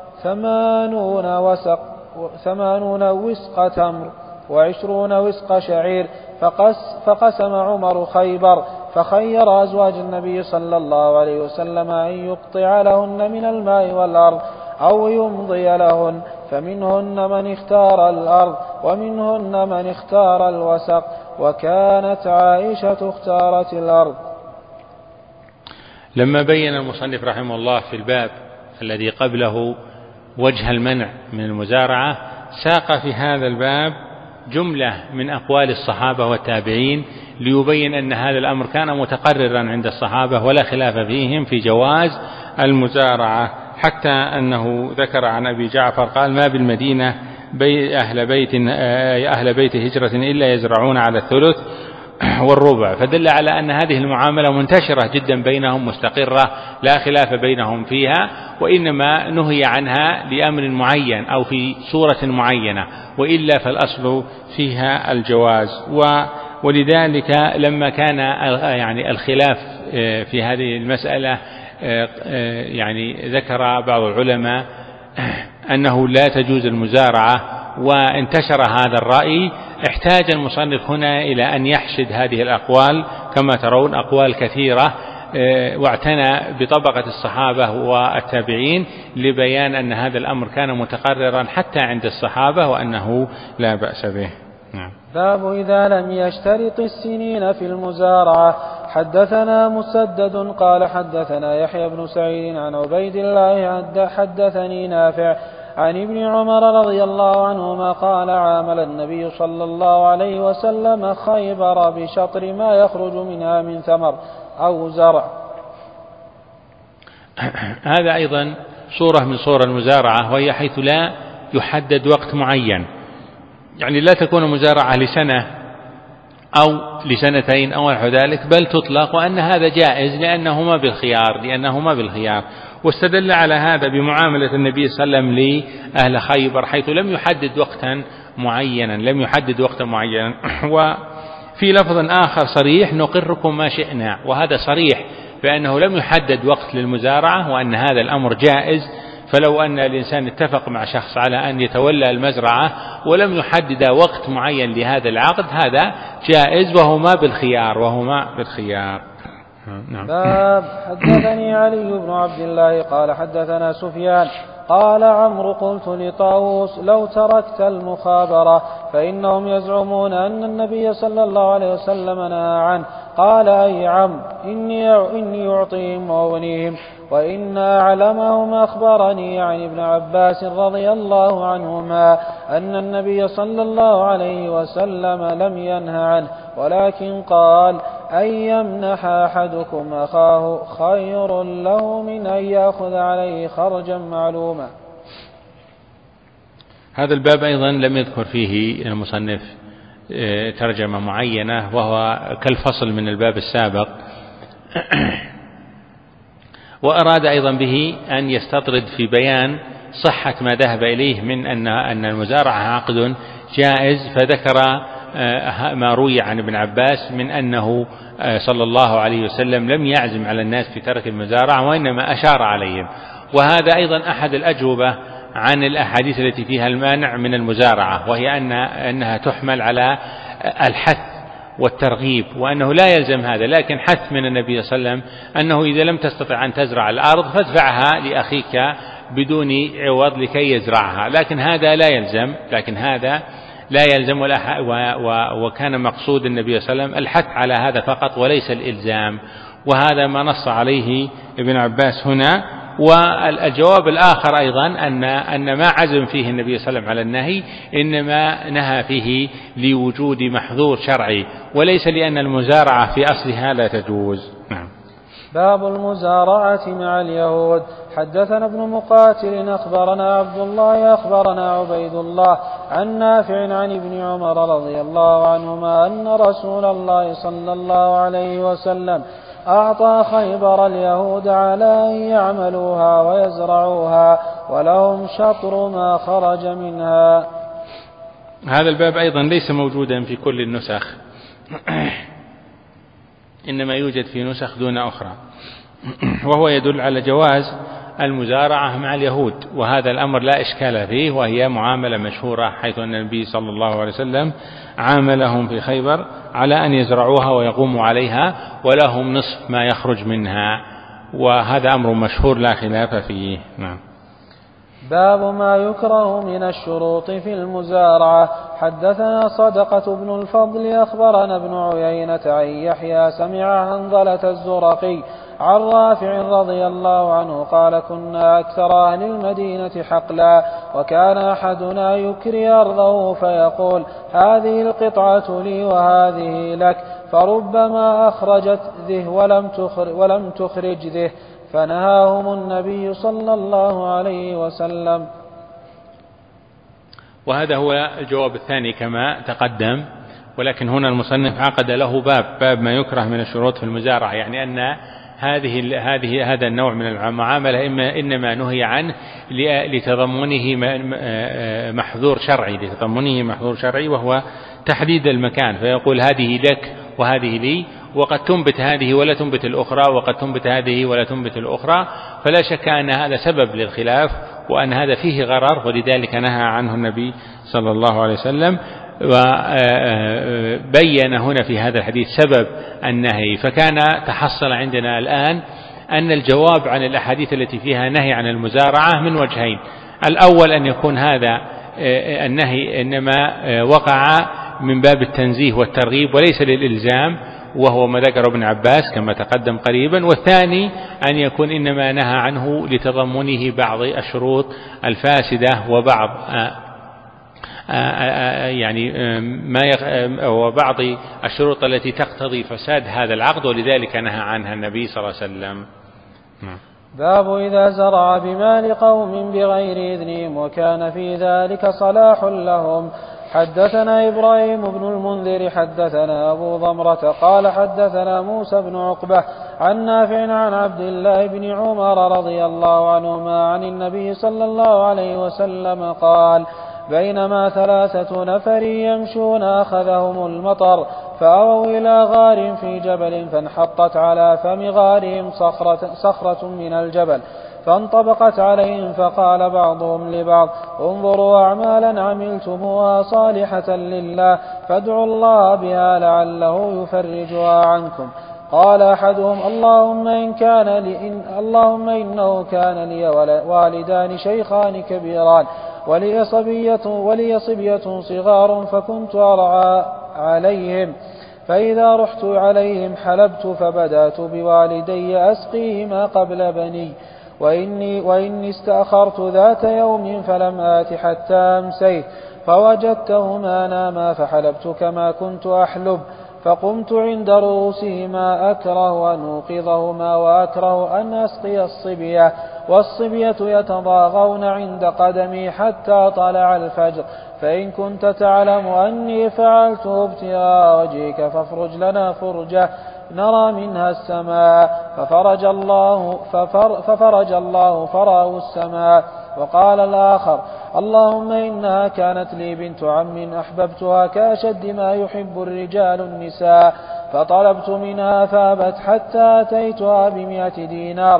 80 وسق تمر و20 وسق شعير. فقسم عمر خيبر فخير أزواج النبي صلى الله عليه وسلم أن يقطع لهن من الماء والأرض أو يمضي لهن فمنهن من اختار الأرض ومنهن من اختار الوسق وكانت عائشة اختارت الأرض. لما بين المصنف رحمه الله في الباب الذي قبله وجه المنع من المزارعة ساق في هذا الباب جملة من أقوال الصحابة والتابعين ليبين أن هذا الأمر كان متقررا عند الصحابة ولا خلاف فيهم في جواز المزارعة، حتى أنه ذكر عن أبي جعفر قال ما بالمدينة أهل بيت هجرة إلا يزرعون على الثلث والربع، فدل على أن هذه المعاملة منتشرة جدا بينهم مستقرة لا خلاف بينهم فيها، وإنما نهي عنها لأمر معين أو في صورة معينة، وإلا فالأصل فيها الجواز. ولذلك لما كان يعني الخلاف في هذه المسألة يعني ذكر بعض العلماء أنه لا تجوز المزارعة وانتشر هذا الرأي، احتاج المصنف هنا إلى أن يحشد هذه الأقوال كما ترون أقوال كثيرة واعتنى بطبقة الصحابة والتابعين لبيان أن هذا الأمر كان متقررا حتى عند الصحابة وأنه لا بأس به. نعم. باب إذا لم يشترط السنين في المزارعة. حدثنا مسدد قال حدثنا يحيى بن سعيد عن عبيد الله حدثني نافع عن ابن عمر رضي الله عنهما قال عامل النبي صلى الله عليه وسلم خيبر بشطر ما يخرج منها من ثمر أو زرع. هذا أيضا صورة من صور المزارعة، وهي حيث لا يحدد وقت معين، يعني لا تكون مزارعة لسنة أو لسنتين أو نحو ذلك، بل تطلق، وأن هذا جائز لأنهما بالخيار. واستدل على هذا بمعاملة النبي صلى الله عليه وسلم لأهل خيبر حيث لم يحدد وقتا معينا. وفي لفظ آخر صريح نقركم ما شئنا، وهذا صريح بأنه لم يحدد وقت للمزارعة وأن هذا الأمر جائز. فلو أن الإنسان اتفق مع شخص على أن يتولى المزرعة ولم يحدد وقت معين لهذا العقد، هذا جائز وهما بالخيار. نعم. باب حدثني علي بن عبد الله قال حدثنا سفيان قال عمرو قلت لطاووس لو تركت المخابرة فإنهم يزعمون أن النبي صلى الله عليه وسلم نهى عنه. قال أي عم إني أعطيهم وأغنيهم، وإن أعلمهم أخبرني عن ابن عباس رضي الله عنهما أن النبي صلى الله عليه وسلم لم ينه عنه، ولكن قال أن يمنح أحدكم أخاه خير له من أن يأخذ عليه خرجا معلوما. هذا الباب أيضا لم يذكر فيه المصنف ترجمة معينة، وهو كالفصل من الباب السابق. وأراد أيضا به أن يستطرد في بيان صحة ما ذهب إليه من أن المزارعة عقد جائز، فذكر ما روي عن ابن عباس من أنه صلى الله عليه وسلم لم يعزم على الناس في ترك المزارعة وإنما أشار عليهم. وهذا أيضا أحد الأجوبة عن الأحاديث التي فيها المانع من المزارعة، وهي أنها تحمل على الحث والترغيب، وأنه لا يلزم هذا، لكن حث من النبي صلى الله عليه وسلم أنه إذا لم تستطع أن تزرع الأرض فادفعها لأخيك بدون عوض لكي يزرعها، لكن هذا لا يلزم وكان مقصود النبي صلى الله عليه وسلم الحث على هذا فقط وليس الإلزام، وهذا ما نص عليه ابن عباس هنا. والجواب الآخر أيضا أن ما عزم فيه النبي صلى الله عليه وسلم على النهي إنما نهى فيه لوجود محظور شرعي، وليس لأن المزارعة في أصلها لا تجوز. نعم. باب المزارعة مع اليهود. حدثنا ابن مقاتل أخبرنا عبد الله أخبرنا عبيد الله عن نافع عن ابن عمر رضي الله عنهما أن رسول الله صلى الله عليه وسلم أعطى خيبر اليهود على أن يعملوها ويزرعوها ولهم شطر ما خرج منها. هذا الباب أيضا ليس موجودا في كل النسخ، إنما يوجد في نسخ دون أخرى، وهو يدل على جواز المزارعة مع اليهود، وهذا الأمر لا إشكال فيه، وهي معاملة مشهورة، حيث أن النبي صلى الله عليه وسلم عاملهم في خيبر على أن يزرعوها ويقوموا عليها ولهم نصف ما يخرج منها، وهذا أمر مشهور لا خلاف فيه. نعم. باب ما يكره من الشروط في المزارعة. حدثنا صدقة بن الفضل أخبرنا ابن عيينة عن يحيى سمع حنظلة الزرقي عن رافع رضي الله عنه قال كنا أكثر أهل المدينة حقلا، وكان أحدنا يكري أرضه فيقول هذه القطعة لي وهذه لك، فربما أخرجت ذه ولم تخرج ذه، فنهاهم النبي صلى الله عليه وسلم. وهذا هو الجواب الثاني كما تقدم، ولكن هنا المصنف عقد له باب ما يكره من الشروط في المزارعة، يعني أن هذا النوع من المعاملة إنما نهي عنه لتضمنه محظور شرعي، وهو تحديد المكان، فيقول هذه لك وهذه لي، وقد تنبت هذه ولا تنبت الأخرى، وقد تنبت هذه ولا تنبت الأخرى، فلا شك أن هذا سبب للخلاف وأن هذا فيه غرر، ولذلك نهى عنه النبي صلى الله عليه وسلم. وبين هنا في هذا الحديث سبب النهي، فكان تحصل عندنا الآن أن الجواب عن الأحاديث التي فيها نهي عن المزارعة من وجهين: الأول أن يكون هذا النهي إنما وقع من باب التنزيه والترغيب وليس للإلزام، وهو ما ذكر ابن عباس كما تقدم قريبا. والثاني أن يكون إنما نهى عنه لتضمنه بعض الشروط الفاسدة وبعض وبعض الشروط التي تقتضي فساد هذا العقد، ولذلك نهى عنها النبي صلى الله عليه وسلم. باب إذا زرع بمال قوم بغير إذنهم وكان في ذلك صلاح لهم. حدثنا إبراهيم بن المنذر حدثنا أبو ضمرة قال حدثنا موسى بن عقبة عن نافع عن عبد الله بن عمر رضي الله عنهما عن النبي صلى الله عليه وسلم قال: بينما 3 نفر يمشون أخذهم المطر فأووا إلى غار في جبل فانحطت على فم غارهم صخرة من الجبل فانطبقت عليهم، فقال بعضهم لبعض: انظروا أعمالا عملتموها صالحة لله فادعوا الله بها لعله يفرجها عنكم. قال أحدهم: اللهم إنه كان لي والدان شيخان كبيران ولي صبية صغار فكنت أرعى عليهم، فإذا رحت عليهم حلبت فبدأت بوالدي أسقيهما قبل بني، وإني استأخرت ذات يوم فلم آت حتى أمسيت فوجدتهما ناما فحلبت كما كنت أحلب، فقمت عند رؤوسهما أكره أن أوقظهما وأكره أن أسقي الصبية، والصبية يتضاغون عند قدمي حتى طلع الفجر، فإن كنت تعلم أني فعلته ابتغاء وجهك فافرج لنا فرجة نرى منها السماء. ففرج الله فراه السماء. وقال الآخر: اللهم إنها كانت لي بنت عم أحببتها كأشد ما يحب الرجال النساء، فطلبت منها فأبت حتى أتيتها ب100 دينار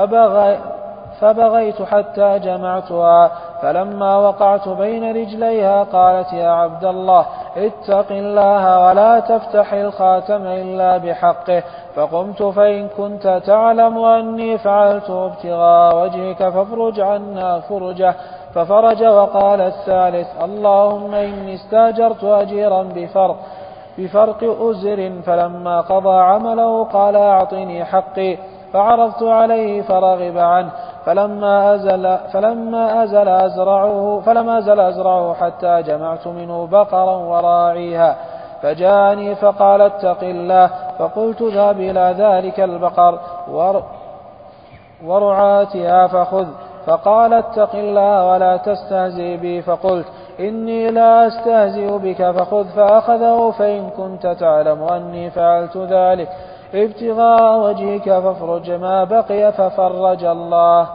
فبغيت حتى جمعتها، فلما وقعت بين رجليها قالت: يا عبد الله اتق الله ولا تفتح الخاتم إلا بحقه، فقمت: فإن كنت تعلم أني فعلته ابتغاء وجهك فافرج عنا فرجه، ففرج. وقال الثالث: اللهم إني استاجرت أجيرا بفرق أزر، فلما قضى عمله قال: أعطني حقي، فعرضت عليه فرغب عنه، فلما أزل أزرعه حتى جمعت منه بقرا وراعيها، فجاءني فقال: اتق الله، فقلت: ذهب إلى ذلك البقر ورعاتها فخذ، فقال: اتق الله ولا تستهزئ بي، فقلت: إني لا أستهزئ بك، فخذ، فأخذه، فإن كنت تعلم أني فعلت ذلك ابتغاء وجهك فافرج ما بقي، ففرج الله.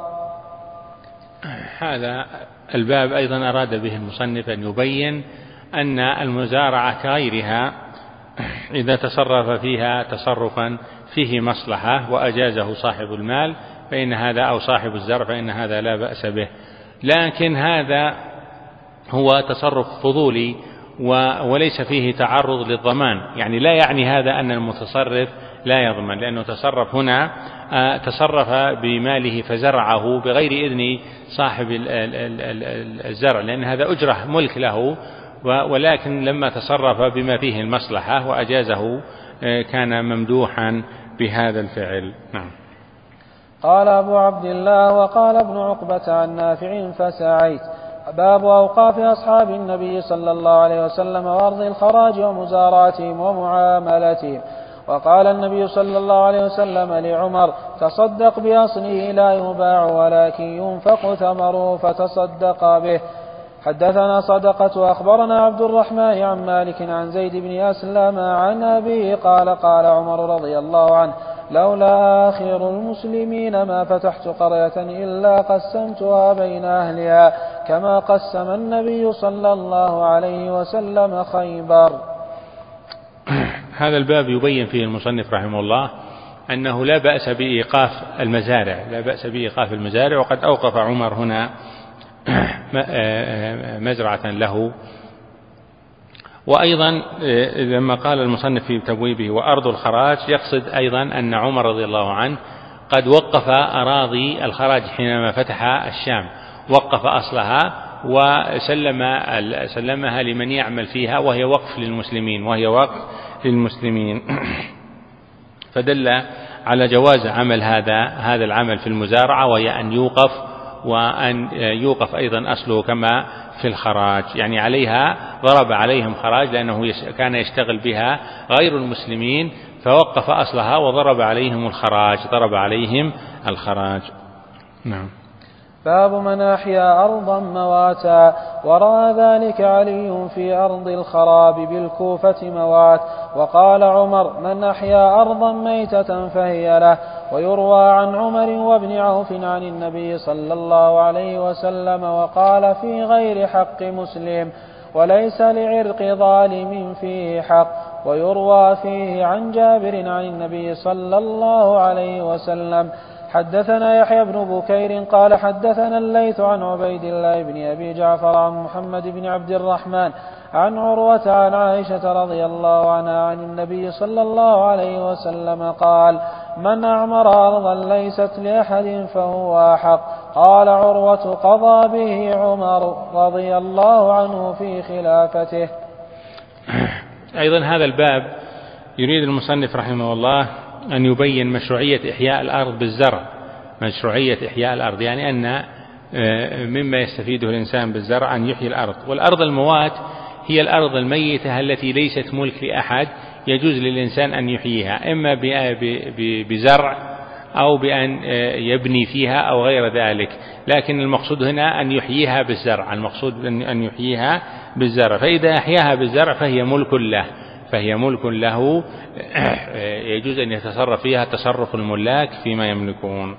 هذا الباب أيضا أراد به المصنف أن يبين أن المزارعة كغيرها إذا تصرف فيها تصرفا فيه مصلحة وأجازه صاحب المال فإن هذا أو صاحب الزرع فإن هذا لا بأس به، لكن هذا هو تصرف فضولي وليس فيه تعرض للضمان، يعني لا يعني هذا أن المتصرف لا يضمن، لأنه تصرف بماله فزرعه بغير إذن صاحب الزرع، لأن هذا أجرة ملك له، ولكن لما تصرف بما فيه المصلحة وأجازه كان ممدوحا بهذا الفعل. نعم. قال أبو عبد الله: وقال ابن عقبة عن نافع: فسعيت. باب أوقاف أصحاب النبي صلى الله عليه وسلم وأرض الخراج ومزاراتهم ومعاملتهم. وقال النبي صلى الله عليه وسلم لعمر: تصدق بأصله لا يباع ولكن ينفق ثمره، فتصدق به. حدثنا صدقة أخبرنا عبد الرحمن عن مالك عن زيد بن أسلم عن أبيه قال: قال عمر رضي الله عنه: لولا آخر المسلمين ما فتحت قرية إلا قسمتها بين أهلها كما قسم النبي صلى الله عليه وسلم خيبر. هذا الباب يبين فيه المصنف رحمه الله أنه لا بأس بإيقاف المزارع، وقد أوقف عمر هنا مزرعة له وأيضا لما قال المصنف في تبويبه وأرض الخراج يقصد أيضا أن عمر رضي الله عنه قد وقف أراضي الخراج حينما فتح الشام، وقف أصلها وسلمها لمن يعمل فيها، وهي وقف للمسلمين فدل على جواز عمل هذا العمل في المزارعة، وهي وأن يوقف أيضا أصله كما في الخراج، يعني عليها ضرب عليهم خراج لأنه كان يشتغل بها غير المسلمين، فوقف أصلها وضرب عليهم الخراج. نعم. باب من أحيا أرضا مواتا، ورأى ذلك علي في أرض الخراب بالكوفة موات، وقال عمر من أحيا أرضا ميتة فهي له. ويروى عن عمر وابن عوف عن النبي صلى الله عليه وسلم وقال في غير حق مسلم وليس لعرق ظالم فيه حق. ويروى فيه عن جابر عن النبي صلى الله عليه وسلم. حدثنا يحيى بن بكير قال حدثنا الليث عن عبيد الله بن أبي جعفر عن محمد بن عبد الرحمن عن عروة عن عائشة رضي الله عنها عن النبي صلى الله عليه وسلم قال من أعمر أرضا ليست لأحد فهو أحق. قال عروة قضى به عمر رضي الله عنه في خلافته. أيضا هذا الباب يريد المصنف رحمه الله أن يبين مشروعية إحياء الأرض بالزرع، مشروعية إحياء الأرض، يعني أن مما يستفيده الإنسان بالزرع أن يحيي الأرض. والأرض الموات هي الأرض الميتة التي ليست ملك لأحد، يجوز للإنسان أن يحييها إما بزرع أو بأن يبني فيها أو غير ذلك، لكن المقصود هنا أن يحييها بالزرع، المقصود أن يحييها بالزرع. فإذا أحياها بالزرع فهي ملك له يجوز أن يتصرف فيها تصرف الملاك فيما يملكون.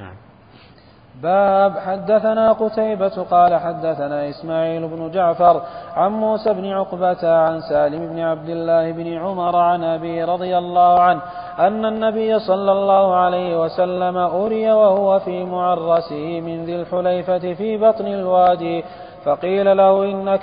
باب حدثنا قتيبة قال حدثنا إسماعيل بن جعفر عن موسى بن عقبة عن سالم بن عبد الله بن عمر عن أبي رضي الله عنه أن النبي صلى الله عليه وسلم أري وهو في معرسه من ذي الحليفة في بطن الوادي، فقيل له إنك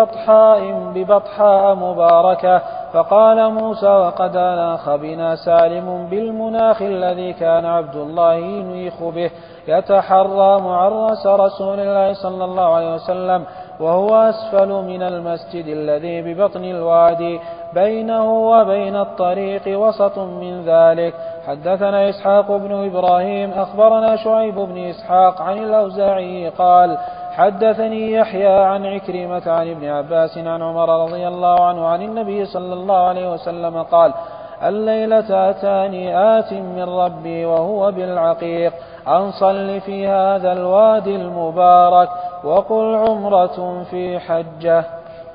ببطحاء مباركة، فقال موسى وقد أناخ بنا سالم بالمناخ الذي كان عبد الله ينيخ به يتحرى معرس رسول الله صلى الله عليه وسلم، وهو أسفل من المسجد الذي ببطن الوادي بينه وبين الطريق وسط من ذلك. حدثنا إسحاق بن إبراهيم أخبرنا شعيب بن إسحاق عن الأوزاعي قال حدثني يحيى عن عكرمة عن ابن عباس عن عمر رضي الله عنه عن النبي صلى الله عليه وسلم قال الليلة أتاني آت من ربي وهو بالعقيق أن صل في هذا الوادي المبارك وقل عمرة في حجة.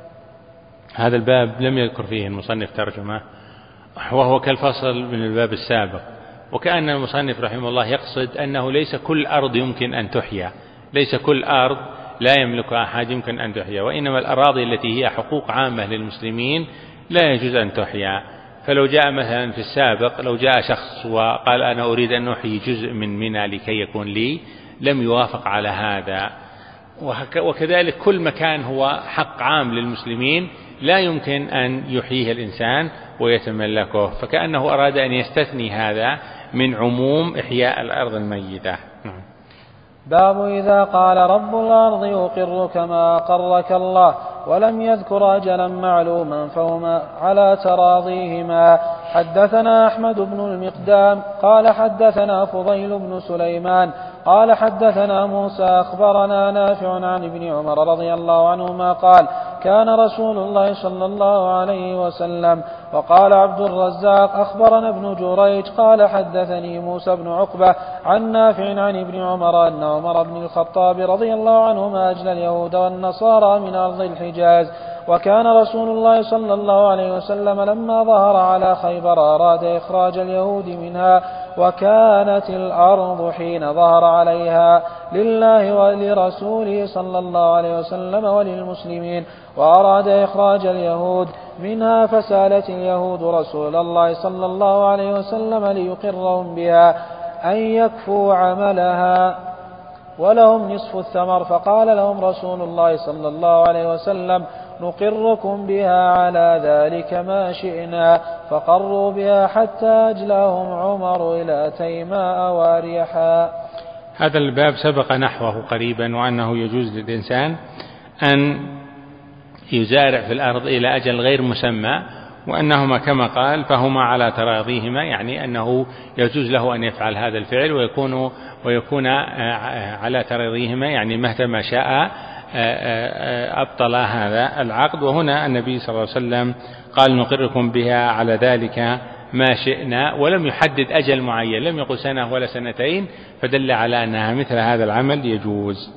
هذا الباب لم يذكر فيه المصنف ترجمة، وهو كالفصل من الباب السابق، وكأن المصنف رحمه الله يقصد أنه ليس كل أرض يمكن أن تحيا، ليس كل أرض لا يملكها أحد يمكن أن تحيا، وإنما الأراضي التي هي حقوق عامة للمسلمين لا يجوز أن تحيا. فلو جاء مثلا في السابق لو جاء شخص وقال أنا أريد أن أحيي جزء من منى لكي يكون لي، لم يوافق على هذا. وكذلك كل مكان هو حق عام للمسلمين لا يمكن أن يحييه الإنسان ويتملكه، فكأنه أراد أن يستثني هذا من عموم إحياء الأرض الميتة. باب إذا قال رب الأرض يقرك ما أقرك الله ولم يذكر أجلا معلوما فهما على تراضيهما. حدثنا أحمد بن المقدام قال حدثنا فضيل بن سليمان قال حدثنا موسى أخبرنا نافع عن ابن عمر رضي الله عنهما قال كان رسول الله صلى الله عليه وسلم. وقال عبد الرزاق أخبرنا ابن جريج قال حدثني موسى بن عقبة عن نافع عن ابن عمر أن عمر بن الخطاب رضي الله عنهما أجلى اليهود والنصارى من أرض الحجاز، وكان رسول الله صلى الله عليه وسلم لما ظهر على خيبر أراد إخراج اليهود منها، وكانت الأرض حين ظهر عليها لله ولرسوله صلى الله عليه وسلم وللمسلمين، وأراد إخراج اليهود منها، فسالت اليهود رسول الله صلى الله عليه وسلم ليقرهم بها أن يكفوا عملها، ولهم نصف الثمر. فقال لهم رسول الله صلى الله عليه وسلم: نقركم بها على ذلك ما شئنا. فقروا بها حتى أجلاهم عمر إلى تيماء وأريحا. هذا الباب سبق نحوه قريبا، وأنه يجوز للإنسان أن يزارع في الأرض إلى أجل غير مسمى، وأنهما كما قال فهما على تراضيهما، يعني أنه يجوز له أن يفعل هذا الفعل ويكون على تراضيهما، يعني مهما شاء أبطل هذا العقد. وهنا النبي صلى الله عليه وسلم قال: نقركم بها على ذلك ما شئنا، ولم يحدد أجل معين، لم يقل سنة ولا سنتين، فدل على أنها مثل هذا العمل يجوز.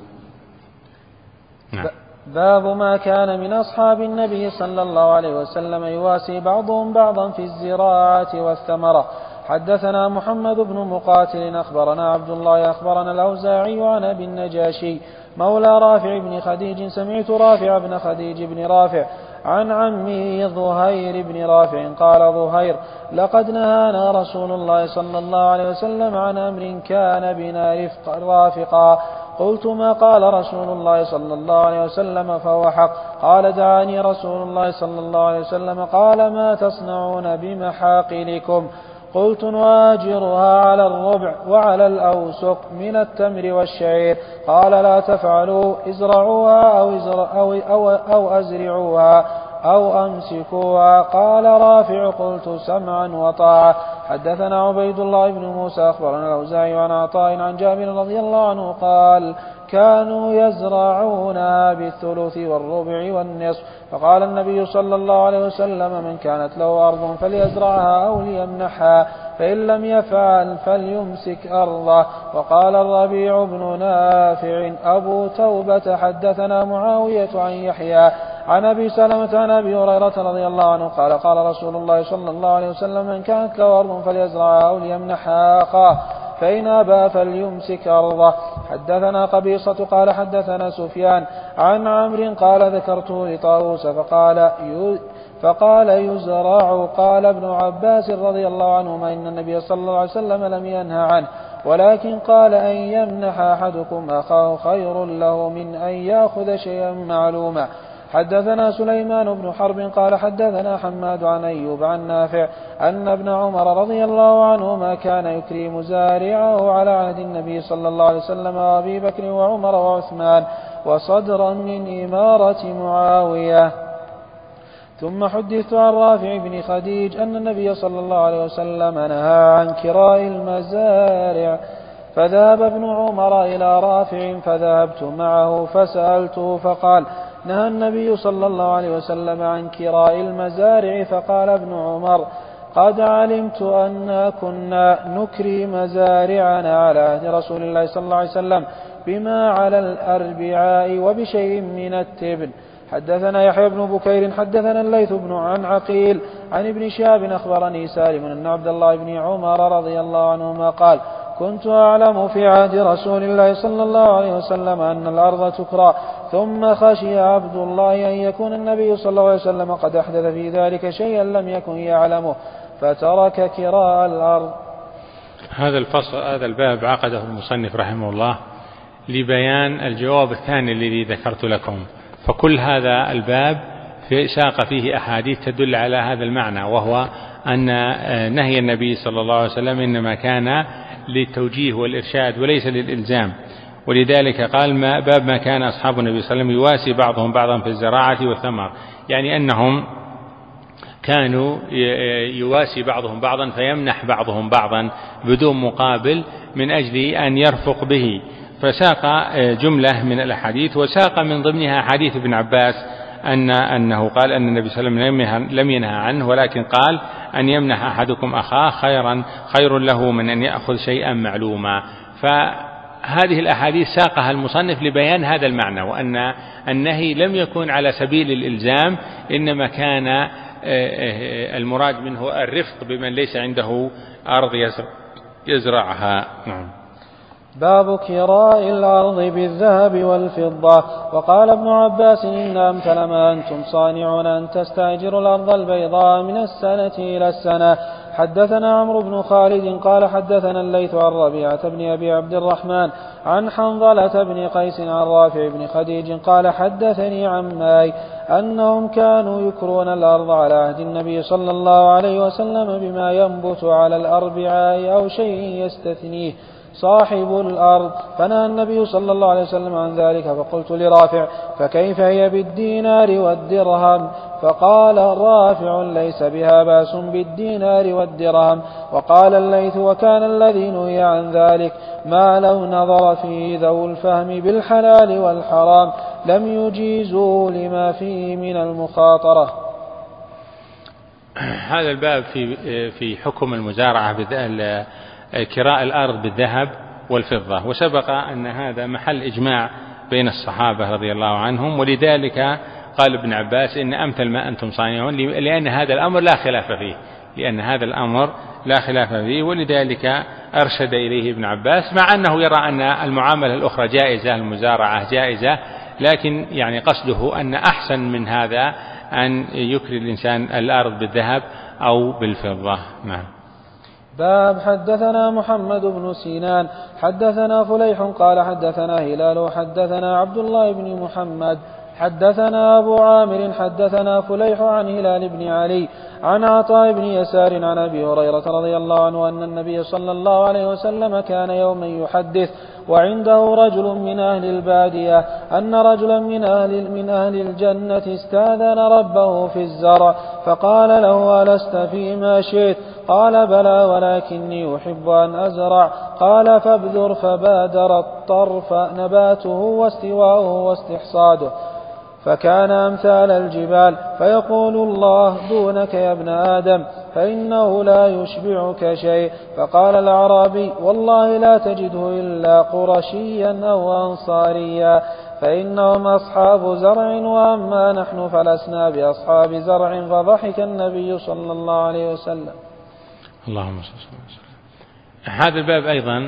نعم. باب ما كان من أصحاب النبي صلى الله عليه وسلم يواسي بعضهم بعضا في الزراعة والثمرة. حدثنا محمد بن مقاتل أخبرنا عبد الله أخبرنا الأوزاعي عن أبي النجاشي مولى رافع بن خديج سمعت رافع بن خديج بن رافع عن عمه ظهير بن رافع قال: ظهير: لقد نهانا رسول الله صلى الله عليه وسلم عن أمر كان بنا رافقا. قلت: ما قال رسول الله صلى الله عليه وسلم؟ فهو حق. قال: دعاني رسول الله صلى الله عليه وسلم قال: ما تصنعون بمحاقلكم؟ قلت: نواجرها على الربع وعلى الأوسق من التمر والشعير. قال: لا تفعلوا، ازرعوها أو أزرعوها أو أمسكوها. قال رافع: قلت: سمعا وطاعة. حدثنا عبيد الله بن موسى أخبرنا الأوزاعي عن عطاء عن جابر رضي الله عنه قال: كانوا يزرعونها بالثلث والربع والنصف. فقال النبي صلى الله عليه وسلم: من كانت له أرض فليزرعها أو ليمنحها، فإن لم يفعل فليمسك أرضه. وقال الربيع بن نافع أبو توبة: حدثنا معاوية عن يحيى عن أبي سلمة عن أبي هريرة رضي الله عنه قال: قال رسول الله صلى الله عليه وسلم: من كانت له أرض فليزرعها أو ليمنحها أخاه، فإن أبى فليمسك أرضه. حدثنا قبيصة قال: حدثنا سفيان عن عمرو قال: ذكرته لطاووس فقال: يزرع. قال ابن عباس رضي الله عنهما: إن النبي صلى الله عليه وسلم لم ينهى عنه، ولكن قال: أن يمنح أحدكم أخاه خير له من أن يأخذ شيئا معلوما. حدثنا سليمان بن حرب قال: حدثنا حماد عن أيوب عن نافع أن ابن عمر رضي الله عنهما كان يكرم زارعه على عهد النبي صلى الله عليه وسلم وأبي بكر وعمر وعثمان وصدرا من إمارة معاوية. ثم حدثت عن رافع بن خديج أن النبي صلى الله عليه وسلم نهى عن كراء المزارع، فذهب ابن عمر إلى رافع فذهبت معه فسألته فقال: نهى النبي صلى الله عليه وسلم عن كراء المزارع. فقال ابن عمر: قد علمت أننا كنا نكري مزارعنا على عهد رسول الله صلى الله عليه وسلم بما على الأربعاء وبشيء من التبن. حدثنا يحيى بن بكير حدثنا الليث بن عن عقيل عن ابن شهاب أخبرني سالم أن عبد الله بن عمر رضي الله عنهما قال: كنت أعلم في عهد رسول الله صلى الله عليه وسلم أن الأرض تكرى، ثم خشي عبد الله أن يكون النبي صلى الله عليه وسلم قد أحدث في ذلك شيئا لم يكن يعلمه فترك كراء الأرض. هذا الباب عقده المصنف رحمه الله لبيان الجواب الثاني الذي ذكرت لكم، فكل هذا الباب ساق فيه أحاديث تدل على هذا المعنى، وهو أن نهي النبي صلى الله عليه وسلم إنما كان للتوجيه والإرشاد وليس للإلزام. ولذلك قال: باب ما كان أصحاب النبي صلى الله عليه وسلم يواسي بعضهم بعضا في الزراعة والثمر، يعني أنهم كانوا يواسي بعضهم بعضا فيمنح بعضهم بعضا بدون مقابل من أجل أن يرفق به. فساق جملة من الأحاديث، وساق من ضمنها حديث ابن عباس أنه قال أن النبي صلى الله عليه وسلم لم ينهى عنه، ولكن قال: أن يمنح أحدكم أخاه خير له من أن يأخذ شيئا معلوما. فهذه الأحاديث ساقها المصنف لبيان هذا المعنى، وأن النهي لم يكن على سبيل الإلزام، إنما كان المراد منه الرفق بمن ليس عنده أرض يزرعها. باب كراء الأرض بالذهب والفضة. وقال ابن عباس: إن أمثل ما أنتم صانعون أن تستأجروا الأرض البيضاء من السنة إلى السنة حدثنا عمرو بن خالد قال حدثنا الليث عن ربيعة بن أبي عبد الرحمن عن حنظلة بن قيس عن رافع بن خديج قال حدثني عماي أنهم كانوا يكرون الأرض على عهد النبي صلى الله عليه وسلم بما ينبت على الأربعاء أو شيء يستثنيه صاحب الأرض، فنهى النبي صلى الله عليه وسلم عن ذلك. فقلت لرافع فكيف هي بالدينار والدرهم؟ فقال رافع ليس بها بأس بالدينار والدرهم. وقال الليث وكان الذي نهي عن ذلك ما لو نظر فيه ذو الفهم بالحلال والحرام لم يجيزوا لما فيه من المخاطرة. هذا الباب في حكم المزارعة كراء الأرض بالذهب والفضة، وسبق أن هذا محل إجماع بين الصحابة رضي الله عنهم، ولذلك قال ابن عباس إن أمثل ما أنتم صانعون، لأن هذا الأمر لا خلاف فيه، ولذلك أرشد إليه ابن عباس، مع أنه يرى أن المعاملة الأخرى جائزة، المزارعة جائزة، لكن يعني قصده أن أحسن من هذا أن يكري الإنسان الأرض بالذهب أو بالفضة. نعم. باب حدثنا محمد بن سينان حدثنا فليح قال حدثنا هلال حدثنا عبد الله بن محمد حدثنا أبو عامر حدثنا فليح عن هلال بن علي عن عطاء بن يسار عن أبي هريرة رضي الله عنه أن النبي صلى الله عليه وسلم كان يوما يحدث وعنده رجل من أهل البادية أن رجلا من أهل الجنة استاذن ربه في الزرع فقال له ألست فيما شئت؟ قال بلى ولكني أحب أن أزرع. قال فابذر. فبادر الطرف نباته واستواؤه واستحصاده فكان أمثال الجبال، فيقول الله دونك يا ابن آدم فإنه لا يشبعك شيء. فقال الأعرابي والله لا تجده إلا قرشيا أو أنصاريا فإنهم أصحاب زرع وأما نحن فلسنا بأصحاب زرع. فضحك النبي صلى الله عليه وسلم. اللهم صل وسلم. هذا الباب أيضا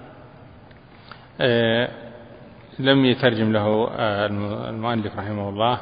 لم يترجم له المؤلف رحمه الله،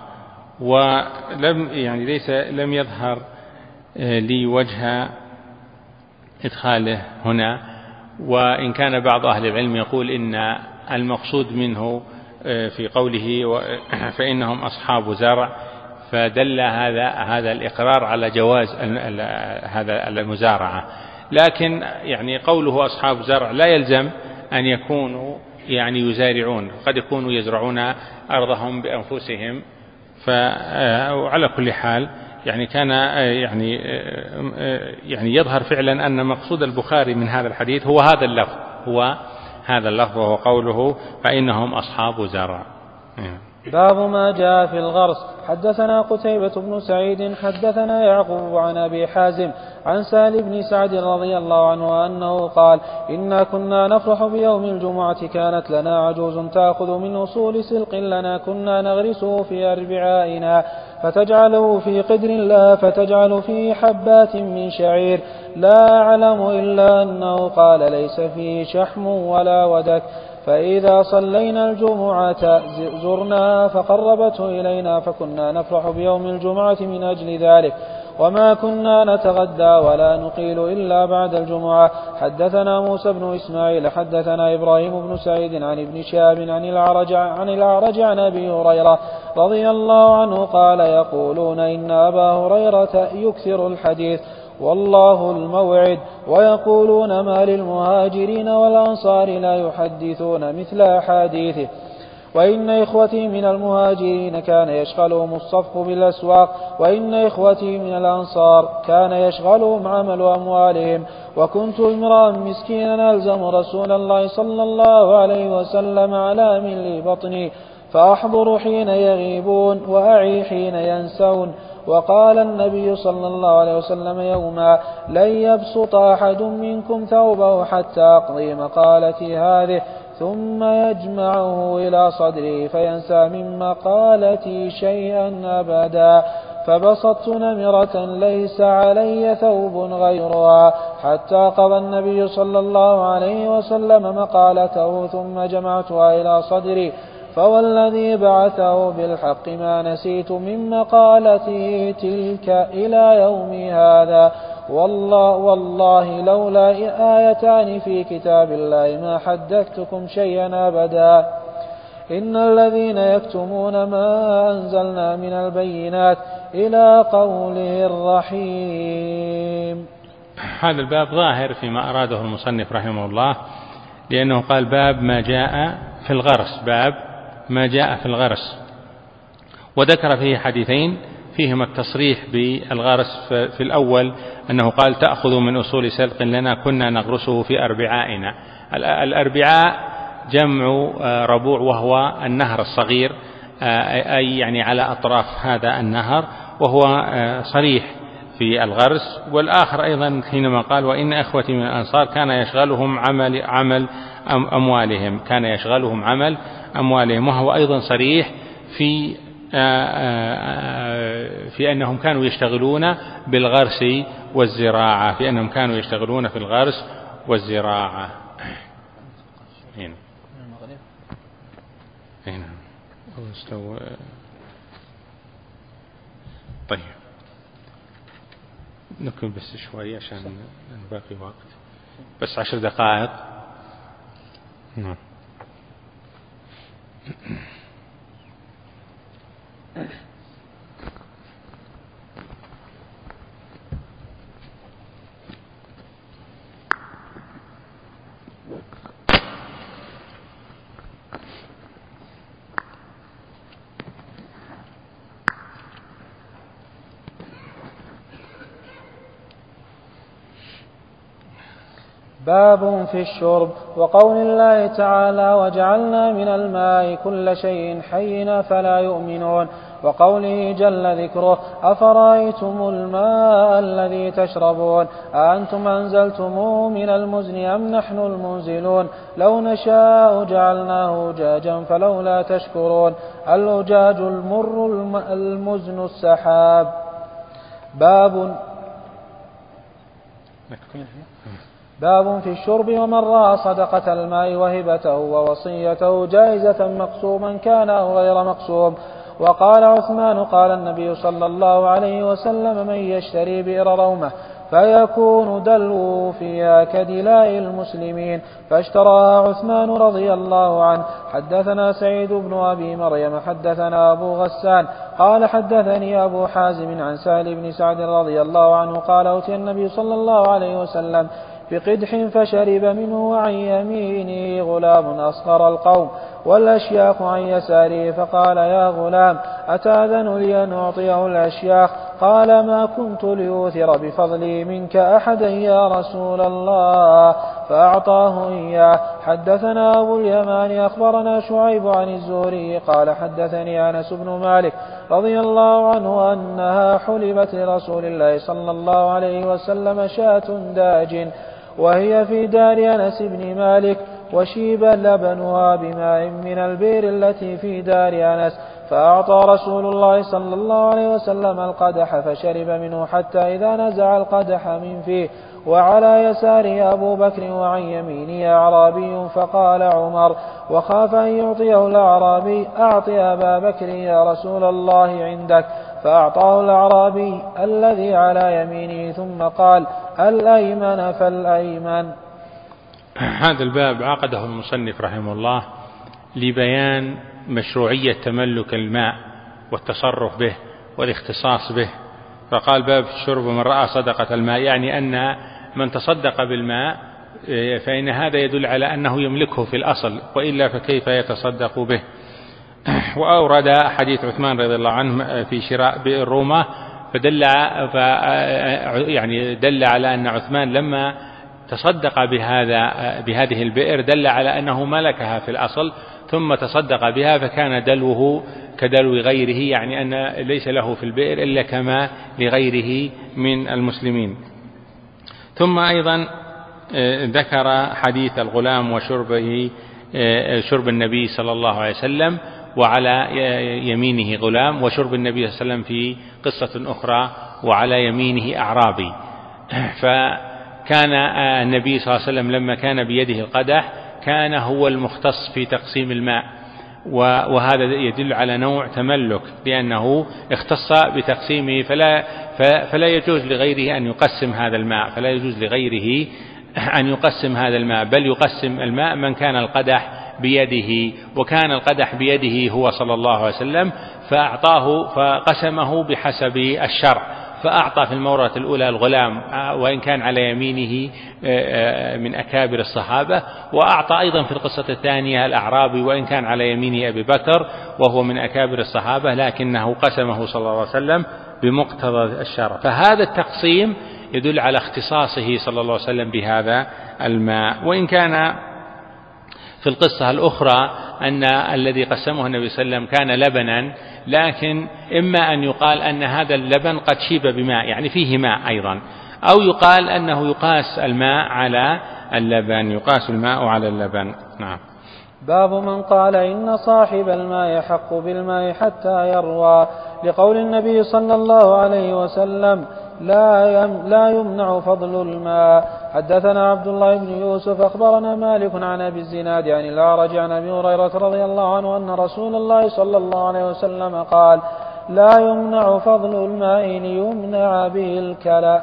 لم يظهر لي وجه إدخاله هنا، وإن كان بعض أهل العلم يقول إن المقصود منه في قوله فإنهم أصحاب زرع، فدل هذا الإقرار على جواز هذا المزارعة، لكن يعني قوله أصحاب زرع لا يلزم أن يكونوا يعني يزارعون، قد يكونوا يزرعون أرضهم بأنفسهم. فعلى كل حال يعني كان يعني يظهر فعلا أن مقصود البخاري من هذا الحديث هو هذا اللفظ وهو قوله فإنهم أصحاب زرع. باب ما جاء في الغرس. حدثنا قتيبة بن سعيد حدثنا يعقوب عن أبي حازم عن سهل بن سعد رضي الله عنه أنه قال إنا كنا نفرح بيوم الجمعة كانت لنا عجوز تأخذ من أصول سلق لنا كنا نغرسه في أربعائنا فتجعله في قدر لها فتجعل فيه حبات من شعير لا أعلم إلا أنه قال ليس فيه شحم ولا ودك. فإذا صلينا الجمعة زرنا فقربته إلينا فكنا نفرح بيوم الجمعة من أجل ذلك وما كنا نتغدى ولا نقيل إلا بعد الجمعة. حدثنا موسى بن إسماعيل حدثنا إبراهيم بن سعيد عن ابن شهاب عن الأعرج عن أبي هريرة رضي الله عنه قال يقولون إن أبا هريرة يكثر الحديث والله الموعد ويقولون ما للمهاجرين والأنصار لا يحدثون مثل أحاديثه. وإن إخوتي من المهاجرين كان يشغلهم الصفق بالأسواق وإن إخوتي من الأنصار كان يشغلهم عمل أموالهم. وكنت امرأ مسكينا ألزم رسول الله صلى الله عليه وسلم على ملء بطني فأحضر حين يغيبون وأعي حين ينسون. وقال النبي صلى الله عليه وسلم يوما لن يبسط أحد منكم ثوبه حتى أقضي مقالتي هذه ثم يجمعه إلى صدره فينسى من مقالتي شيئا أبدا. فبسطت نمرة ليس علي ثوب غيرها حتى قضى النبي صلى الله عليه وسلم مقالته ثم جمعتها إلى صدري فوالذي بعثه بالحق ما نسيت من مقالته تلك إلى يوم هذا والله لولا آيتان في كتاب الله ما حدثتكم شيئا أبدا. إن الذين يكتمون ما أنزلنا من البينات إلى قوله الرحيم. هذا الباب ظاهر فيما أراده المصنف رحمه الله، لأنه قال باب ما جاء في الغرس، باب ما جاء في الغرس، وذكر فيه حديثين فيهما التصريح بالغرس. في الأول أنه قال تأخذ من أصول سلق لنا كنا نغرسه في أربعائنا. الأربعاء جمع ربوع، وهو النهر الصغير، أي يعني على أطراف هذا النهر، وهو صريح في الغرس. والآخر أيضا حينما قال وإن أخوتي من الأنصار كان يشغلهم عمل أموالهم، كان يشغلهم عمل أموالهم، وهو أيضا صريح في أنهم كانوا يشتغلون بالغرس والزراعة، في أنهم كانوا يشتغلون في الغرس والزراعة. هنا طيب نكمل بس شوي عشان باقي وقت، بس 10 دقائق. نعم. باب في الشرب. وقول الله تعالى وجعلنا من الماء كل شيء حي فلا يؤمنون. وقوله جل ذكره أفرأيتم الماء الذي تشربون أأنتم أنزلتموه من المزن أم نحن المنزلون لو نشاء جعلناه أجاجا فلولا تشكرون الأجاج المر المزن السحاب. باب في الشرب ومن رأى صدقة الماء وهبته ووصيته جائزة مقسوما كان أو غير مقسوم. وقال عثمان قال النبي صلى الله عليه وسلم من يشتري بئر رومة فيكون دلوه فيها كدلاء المسلمين فاشتراها عثمان رضي الله عنه. حدثنا سعيد بن أبي مريم حدثنا أبو غسان قال حدثني أبو حازم عن سهل بن سعد رضي الله عنه قال أتي النبي صلى الله عليه وسلم بقدح فشرب منه وعن يمينه غلام أصغر القوم والأشياخ عن يساره فقال يا غلام أتأذن لي أن أعطيه الأشياخ؟ قال ما كنت ليؤثر بفضلي منك أحدا يا رسول الله، فأعطاه إياه. حدثنا أبو اليمان أخبرنا شعيب عن الزهري قال حدثني أنس بن مالك رضي الله عنه أنها حلبت لرسول الله صلى الله عليه وسلم شاة داج وهي في دار أنس بن مالك وشيب لبنها بماء من البئر التي في دار أنس فأعطى رسول الله صلى الله عليه وسلم القدح فشرب منه حتى إذا نزع القدح من فيه وعلى يساره أبو بكر وعن يمينه أعرابي فقال عمر وخاف أن يعطيه الأعرابي أعطي أبا بكر يا رسول الله عندك، فأعطاه الأعرابي الذي على يمينه ثم قال الأيمن فالأيمن. هذا الباب عقده المصنف رحمه الله لبيان مشروعية تملك الماء والتصرف به والاختصاص به. فقال باب الشرب ومن رأى صدقة الماء، يعني أن من تصدق بالماء فإن هذا يدل على أنه يملكه في الأصل، وإلا فكيف يتصدق به. وأورد حديث عثمان رضي الله عنه في شراء بئر رومة دل على أن عثمان لما تصدق بهذه البئر دل على أنه ملكها في الأصل ثم تصدق بها فكان دلوه كدلو غيره، يعني أن ليس له في البئر إلا كما لغيره من المسلمين. ثم أيضا ذكر حديث الغلام وشربه شرب النبي صلى الله عليه وسلم وعلى يمينه غلام، وشرب النبي صلى الله عليه وسلم في قصة أخرى وعلى يمينه أعرابي. فكان النبي صلى الله عليه وسلم لما كان بيده القدح كان هو المختص في تقسيم الماء، وهذا يدل على نوع تملك لأنه اختص بتقسيمه، فلا يجوز لغيره أن يقسم هذا الماء، فلا يجوز لغيره أن يقسم هذا الماء، بل يقسم الماء من كان القدح بيده، وكان القدح بيده هو صلى الله عليه وسلم، فقسمه بحسب الشرع، فأعطى في المورة الأولى الغلام وإن كان على يمينه من أكابر الصحابة، وأعطى أيضا في القصة الثانية الأعرابي وإن كان على يمينه أبي بكر وهو من أكابر الصحابة، لكنه قسمه صلى الله عليه وسلم بمقتضى الشرع. فهذا التقسيم يدل على اختصاصه صلى الله عليه وسلم بهذا الماء. وإن كان في القصة الأخرى أن الذي قسمه النبي صلى الله عليه وسلم كان لبنا، لكن إما أن يقال أن هذا اللبن قد شيب بماء، يعني فيه ماء أيضا، أو يقال أنه يقاس الماء على اللبن، يقاس الماء على اللبن. نعم. باب من قال إن صاحب الماء يحق بالماء حتى يروى، لقول النبي صلى الله عليه وسلم لا يمنع فضل الماء. حدثنا عبد الله بن يوسف أخبرنا مالك عن أبي الزناد عن الأعرج عن أبي هريرة رضي الله عنه أن رسول الله صلى الله عليه وسلم قال لا يمنع فضل الماء ليمنع به الكلى.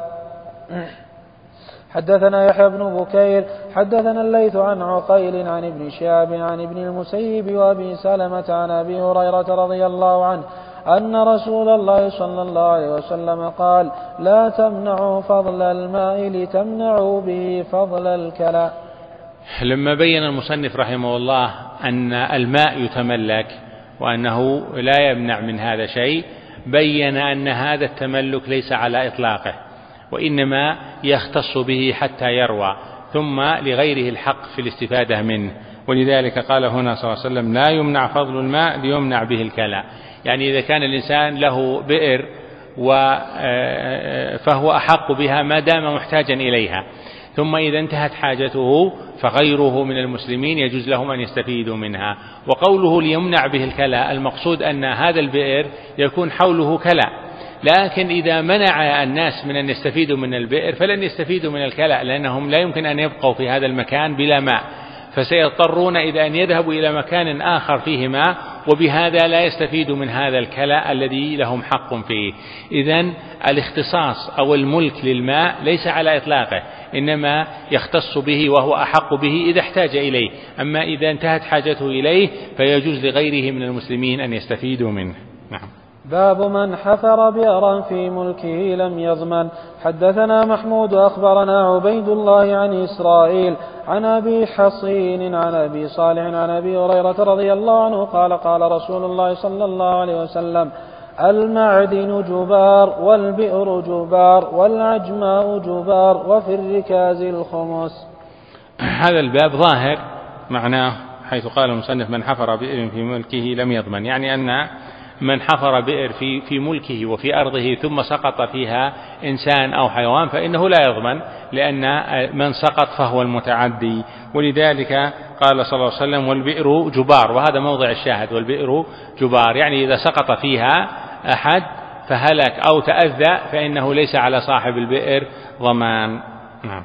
حدثنا يحيى بن بكير حدثنا الليث عن عقيل عن ابن شهاب عن ابن المسيب وأبي سلمة عن أبي هريرة رضي الله عنه أن رسول الله صلى الله عليه وسلم قال لا تمنعوا فضل الماء لتمنعوا به فضل الكلى. لما بين المصنف رحمه الله أن الماء يتملك وأنه لا يمنع من هذا شيء، بين أن هذا التملك ليس على إطلاقه، وإنما يختص به حتى يروى، ثم لغيره الحق في الاستفادة منه. ولذلك قال هنا صلى الله عليه وسلم لا يمنع فضل الماء ليمنع به الكلى، يعني إذا كان الإنسان له بئر فهو أحق بها ما دام محتاجا إليها، ثم إذا انتهت حاجته فغيره من المسلمين يجوز لهم أن يستفيدوا منها. وقوله ليمنع به الكلى المقصود أن هذا البئر يكون حوله كلى، لكن إذا منع الناس من أن يستفيدوا من البئر فلن يستفيدوا من الكلى، لأنهم لا يمكن أن يبقوا في هذا المكان بلا ماء، فسيضطرون إلى أن يذهبوا إلى مكان آخر فيه ماء، وبهذا لا يستفيدوا من هذا الكلى الذي لهم حق فيه. إذن الاختصاص أو الملك للماء ليس على إطلاقه، إنما يختص به وهو أحق به إذا احتاج إليه، أما إذا انتهت حاجته إليه فيجوز لغيره من المسلمين أن يستفيدوا منه. نعم. باب من حفر بئرا في ملكه لم يضمن. حدثنا محمود أخبرنا عبيد الله عن إسرائيل عن أبي حصين عن أبي صالح عن أبي هريرة رضي الله عنه قال قال رسول الله صلى الله عليه وسلم المعدن جبار والبئر جبار والعجماء جبار وفي الركاز الخمس. هذا الباب ظاهر معناه حيث قال المصنف من حفر بئر في ملكه لم يضمن، يعني أن من حفر بئر في ملكه وفي أرضه ثم سقط فيها إنسان أو حيوان فإنه لا يضمن، لأن من سقط فهو المتعدي. ولذلك قال صلى الله عليه وسلم والبئر جبار، وهذا موضع الشاهد، والبئر جبار، يعني إذا سقط فيها أحد فهلك أو تأذى فإنه ليس على صاحب البئر ضمان. نعم.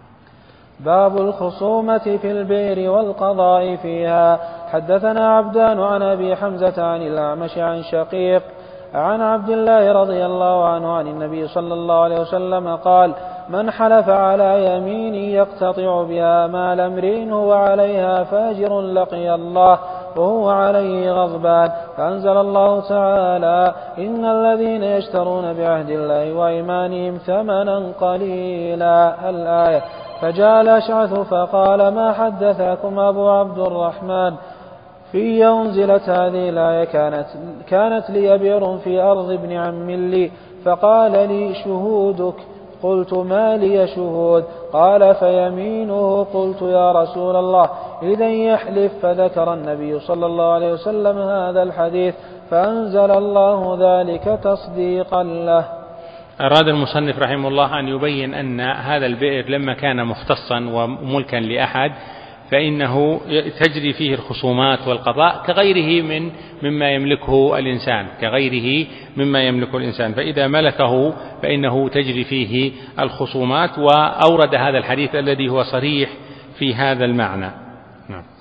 باب الخصومة في البئر والقضاء فيها. حدثنا عبدان عن أبي حمزة عن الأعمش عن شقيق عن عبد الله رضي الله عنه عن النبي صلى الله عليه وسلم قال من حلف على يمين يقتطع بها مال امرئ هو عليها فاجر لقي الله وهو عليه غضبان، فأنزل الله تعالى إن الذين يشترون بعهد الله وإيمانهم ثمنا قليلا الآية. فجاء الأشعث فقال ما حدثكم أبو عبد الرحمن في أنزلت هذه الآية كانت لي بئر في أرض ابن عم لي فقال لي شهودك، قلت ما لي شهود؟ قال فيمينه. قلت يا رسول الله إذن يحلف. فذكر النبي صلى الله عليه وسلم هذا الحديث فأنزل الله ذلك تصديقا له. أراد المصنف رحمه الله أن يبين أن هذا البئر لما كان مختصا وملكا لأحد فإنه تجري فيه الخصومات والقضاء كغيره مما يملكه الإنسان، كغيره مما يملكه الإنسان، فإذا ملكه فإنه تجري فيه الخصومات، وأورد هذا الحديث الذي هو صريح في هذا المعنى. نعم.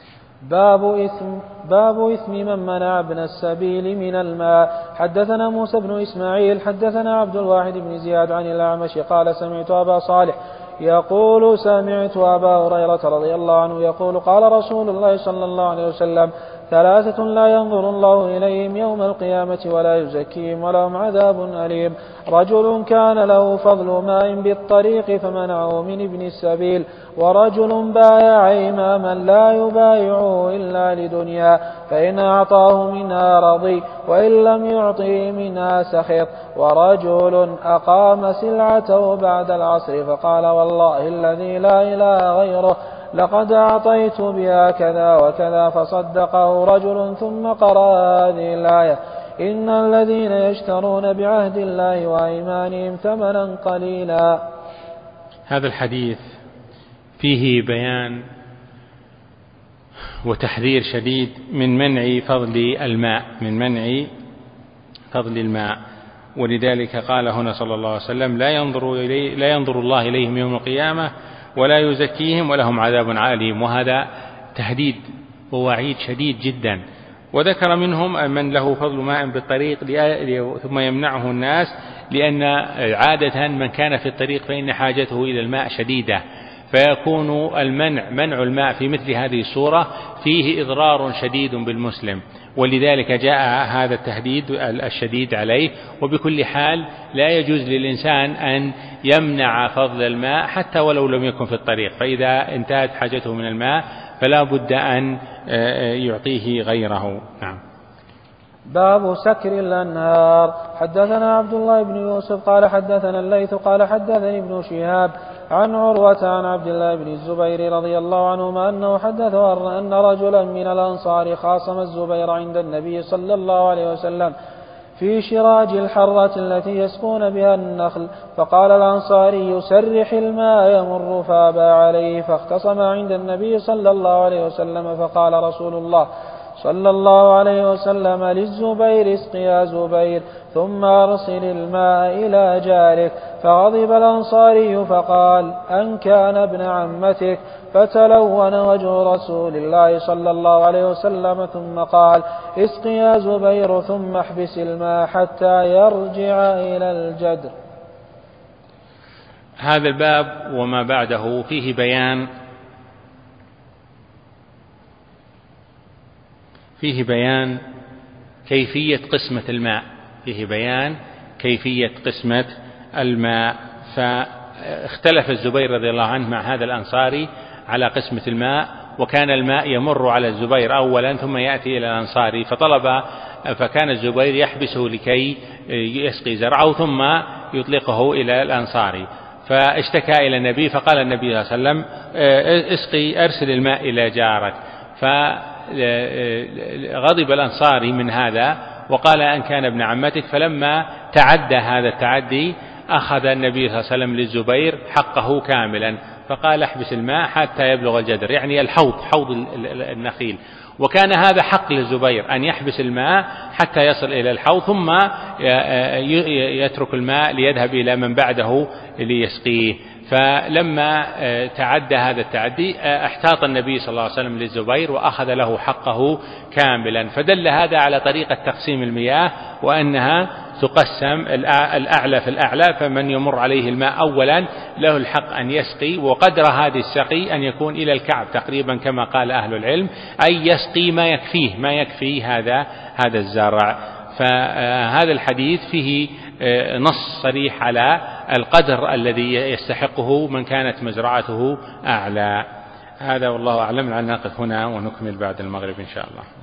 باب إثم من منع ابن السبيل من الماء. حدثنا موسى بن إسماعيل حدثنا عبد الواحد بن زياد عن الأعمش قال سمعت أبا صالح يقول سمعت أبا هريرة رضي الله عنه يقول قال رسول الله صلى الله عليه وسلم 3 لا ينظر الله إليهم يوم القيامة ولا يزكيهم ولهم عذاب أليم: رجل كان له فضل ماء بالطريق فمنعه من ابن السبيل، ورجل بايع إماما لا يبايعه إلا لدنيا فإن أعطاه منها رضي وإن لم يعطه منها سخط، ورجل أقام سلعته بعد العصر فقال والله الذي لا إله غيره لقد أعطيت بها كذا وكذا، فصدقه رجل ثم قرأ هذه الآية: إن الذين يشترون بعهد الله وأيمانهم ثمنا قليلا. هذا الحديث فيه بيان وتحذير شديد من منع فضل الماء، ولذلك قال هنا صلى الله عليه وسلم: لا ينظر الله إليهم يوم القيامة ولا يزكيهم ولهم عذاب أليم. وهذا تهديد ووعيد شديد جدا. وذكر منهم من له فضل ماء بالطريق ثم يمنعه الناس، لأن عادة من كان في الطريق فإن حاجته إلى الماء شديدة، فيكون منع الماء في مثل هذه الصورة فيه إضرار شديد بالمسلم، ولذلك جاء هذا التهديد الشديد عليه. وبكل حال لا يجوز للإنسان أن يمنع فضل الماء حتى ولو لم يكن في الطريق، فإذا انتهت حاجته من الماء فلا بد أن يعطيه غيره. نعم. باب سكر الأنهار. حدثنا عبد الله بن يوسف قال حدثنا الليث قال حدثني ابن شهاب عن عروة عن عبد الله بن الزبير رضي الله عنهما أنه حدثه أن رجلا من الأنصار خاصم الزبير عند النبي صلى الله عليه وسلم في شراج الحرة التي يسقون بها النخل، فقال الأنصاري: سرح الماء يمر، فأبى عليه، فاختصم عند النبي صلى الله عليه وسلم، فقال رسول الله صلى الله عليه وسلم للزبير: اسق يا زبير ثم أرسل الماء إلى جارك. فغضب الأنصاري فقال: أن كان ابن عمتك، فتلون وجه رسول الله صلى الله عليه وسلم ثم قال: اسق يا زبير ثم احبس الماء حتى يرجع إلى الجدر. هذا الباب وما بعده فيه بيان كيفية قسمة الماء. فاختلف الزبير رضي الله عنه مع هذا الأنصاري على قسمة الماء، وكان الماء يمر على الزبير أولا ثم يأتي إلى الأنصاري، فكان الزبير يحبسه لكي يسقي زرعه ثم يطلقه إلى الأنصاري. فاشتكى إلى النبي، فقال النبي صلى الله عليه وسلم: أرسل الماء إلى جارك. فغضب الأنصاري من هذا وقال: أن كان ابن عمتك. فلما تعدى هذا التعدي أخذ النبي صلى الله عليه وسلم للزبير حقه كاملا، فقال: احبس الماء حتى يبلغ الجدر، يعني حوض النخيل. وكان هذا حق للزبير أن يحبس الماء حتى يصل إلى الحوض ثم يترك الماء ليذهب إلى من بعده ليسقيه. فلما تعدى هذا التعدي احتاط النبي صلى الله عليه وسلم للزبير وأخذ له حقه كاملا. فدل هذا على طريقة تقسيم المياه، وأنها تقسم الأعلى في الأعلى، فمن يمر عليه الماء أولا له الحق أن يسقي، وقدر هذه السقي أن يكون إلى الكعب تقريبا كما قال أهل العلم، أي يسقي ما يكفي هذا الزرع. فهذا الحديث فيه نص صريح على القدر الذي يستحقه من كانت مزرعته أعلى. هذا والله أعلم. نقف هنا ونكمل بعد المغرب إن شاء الله.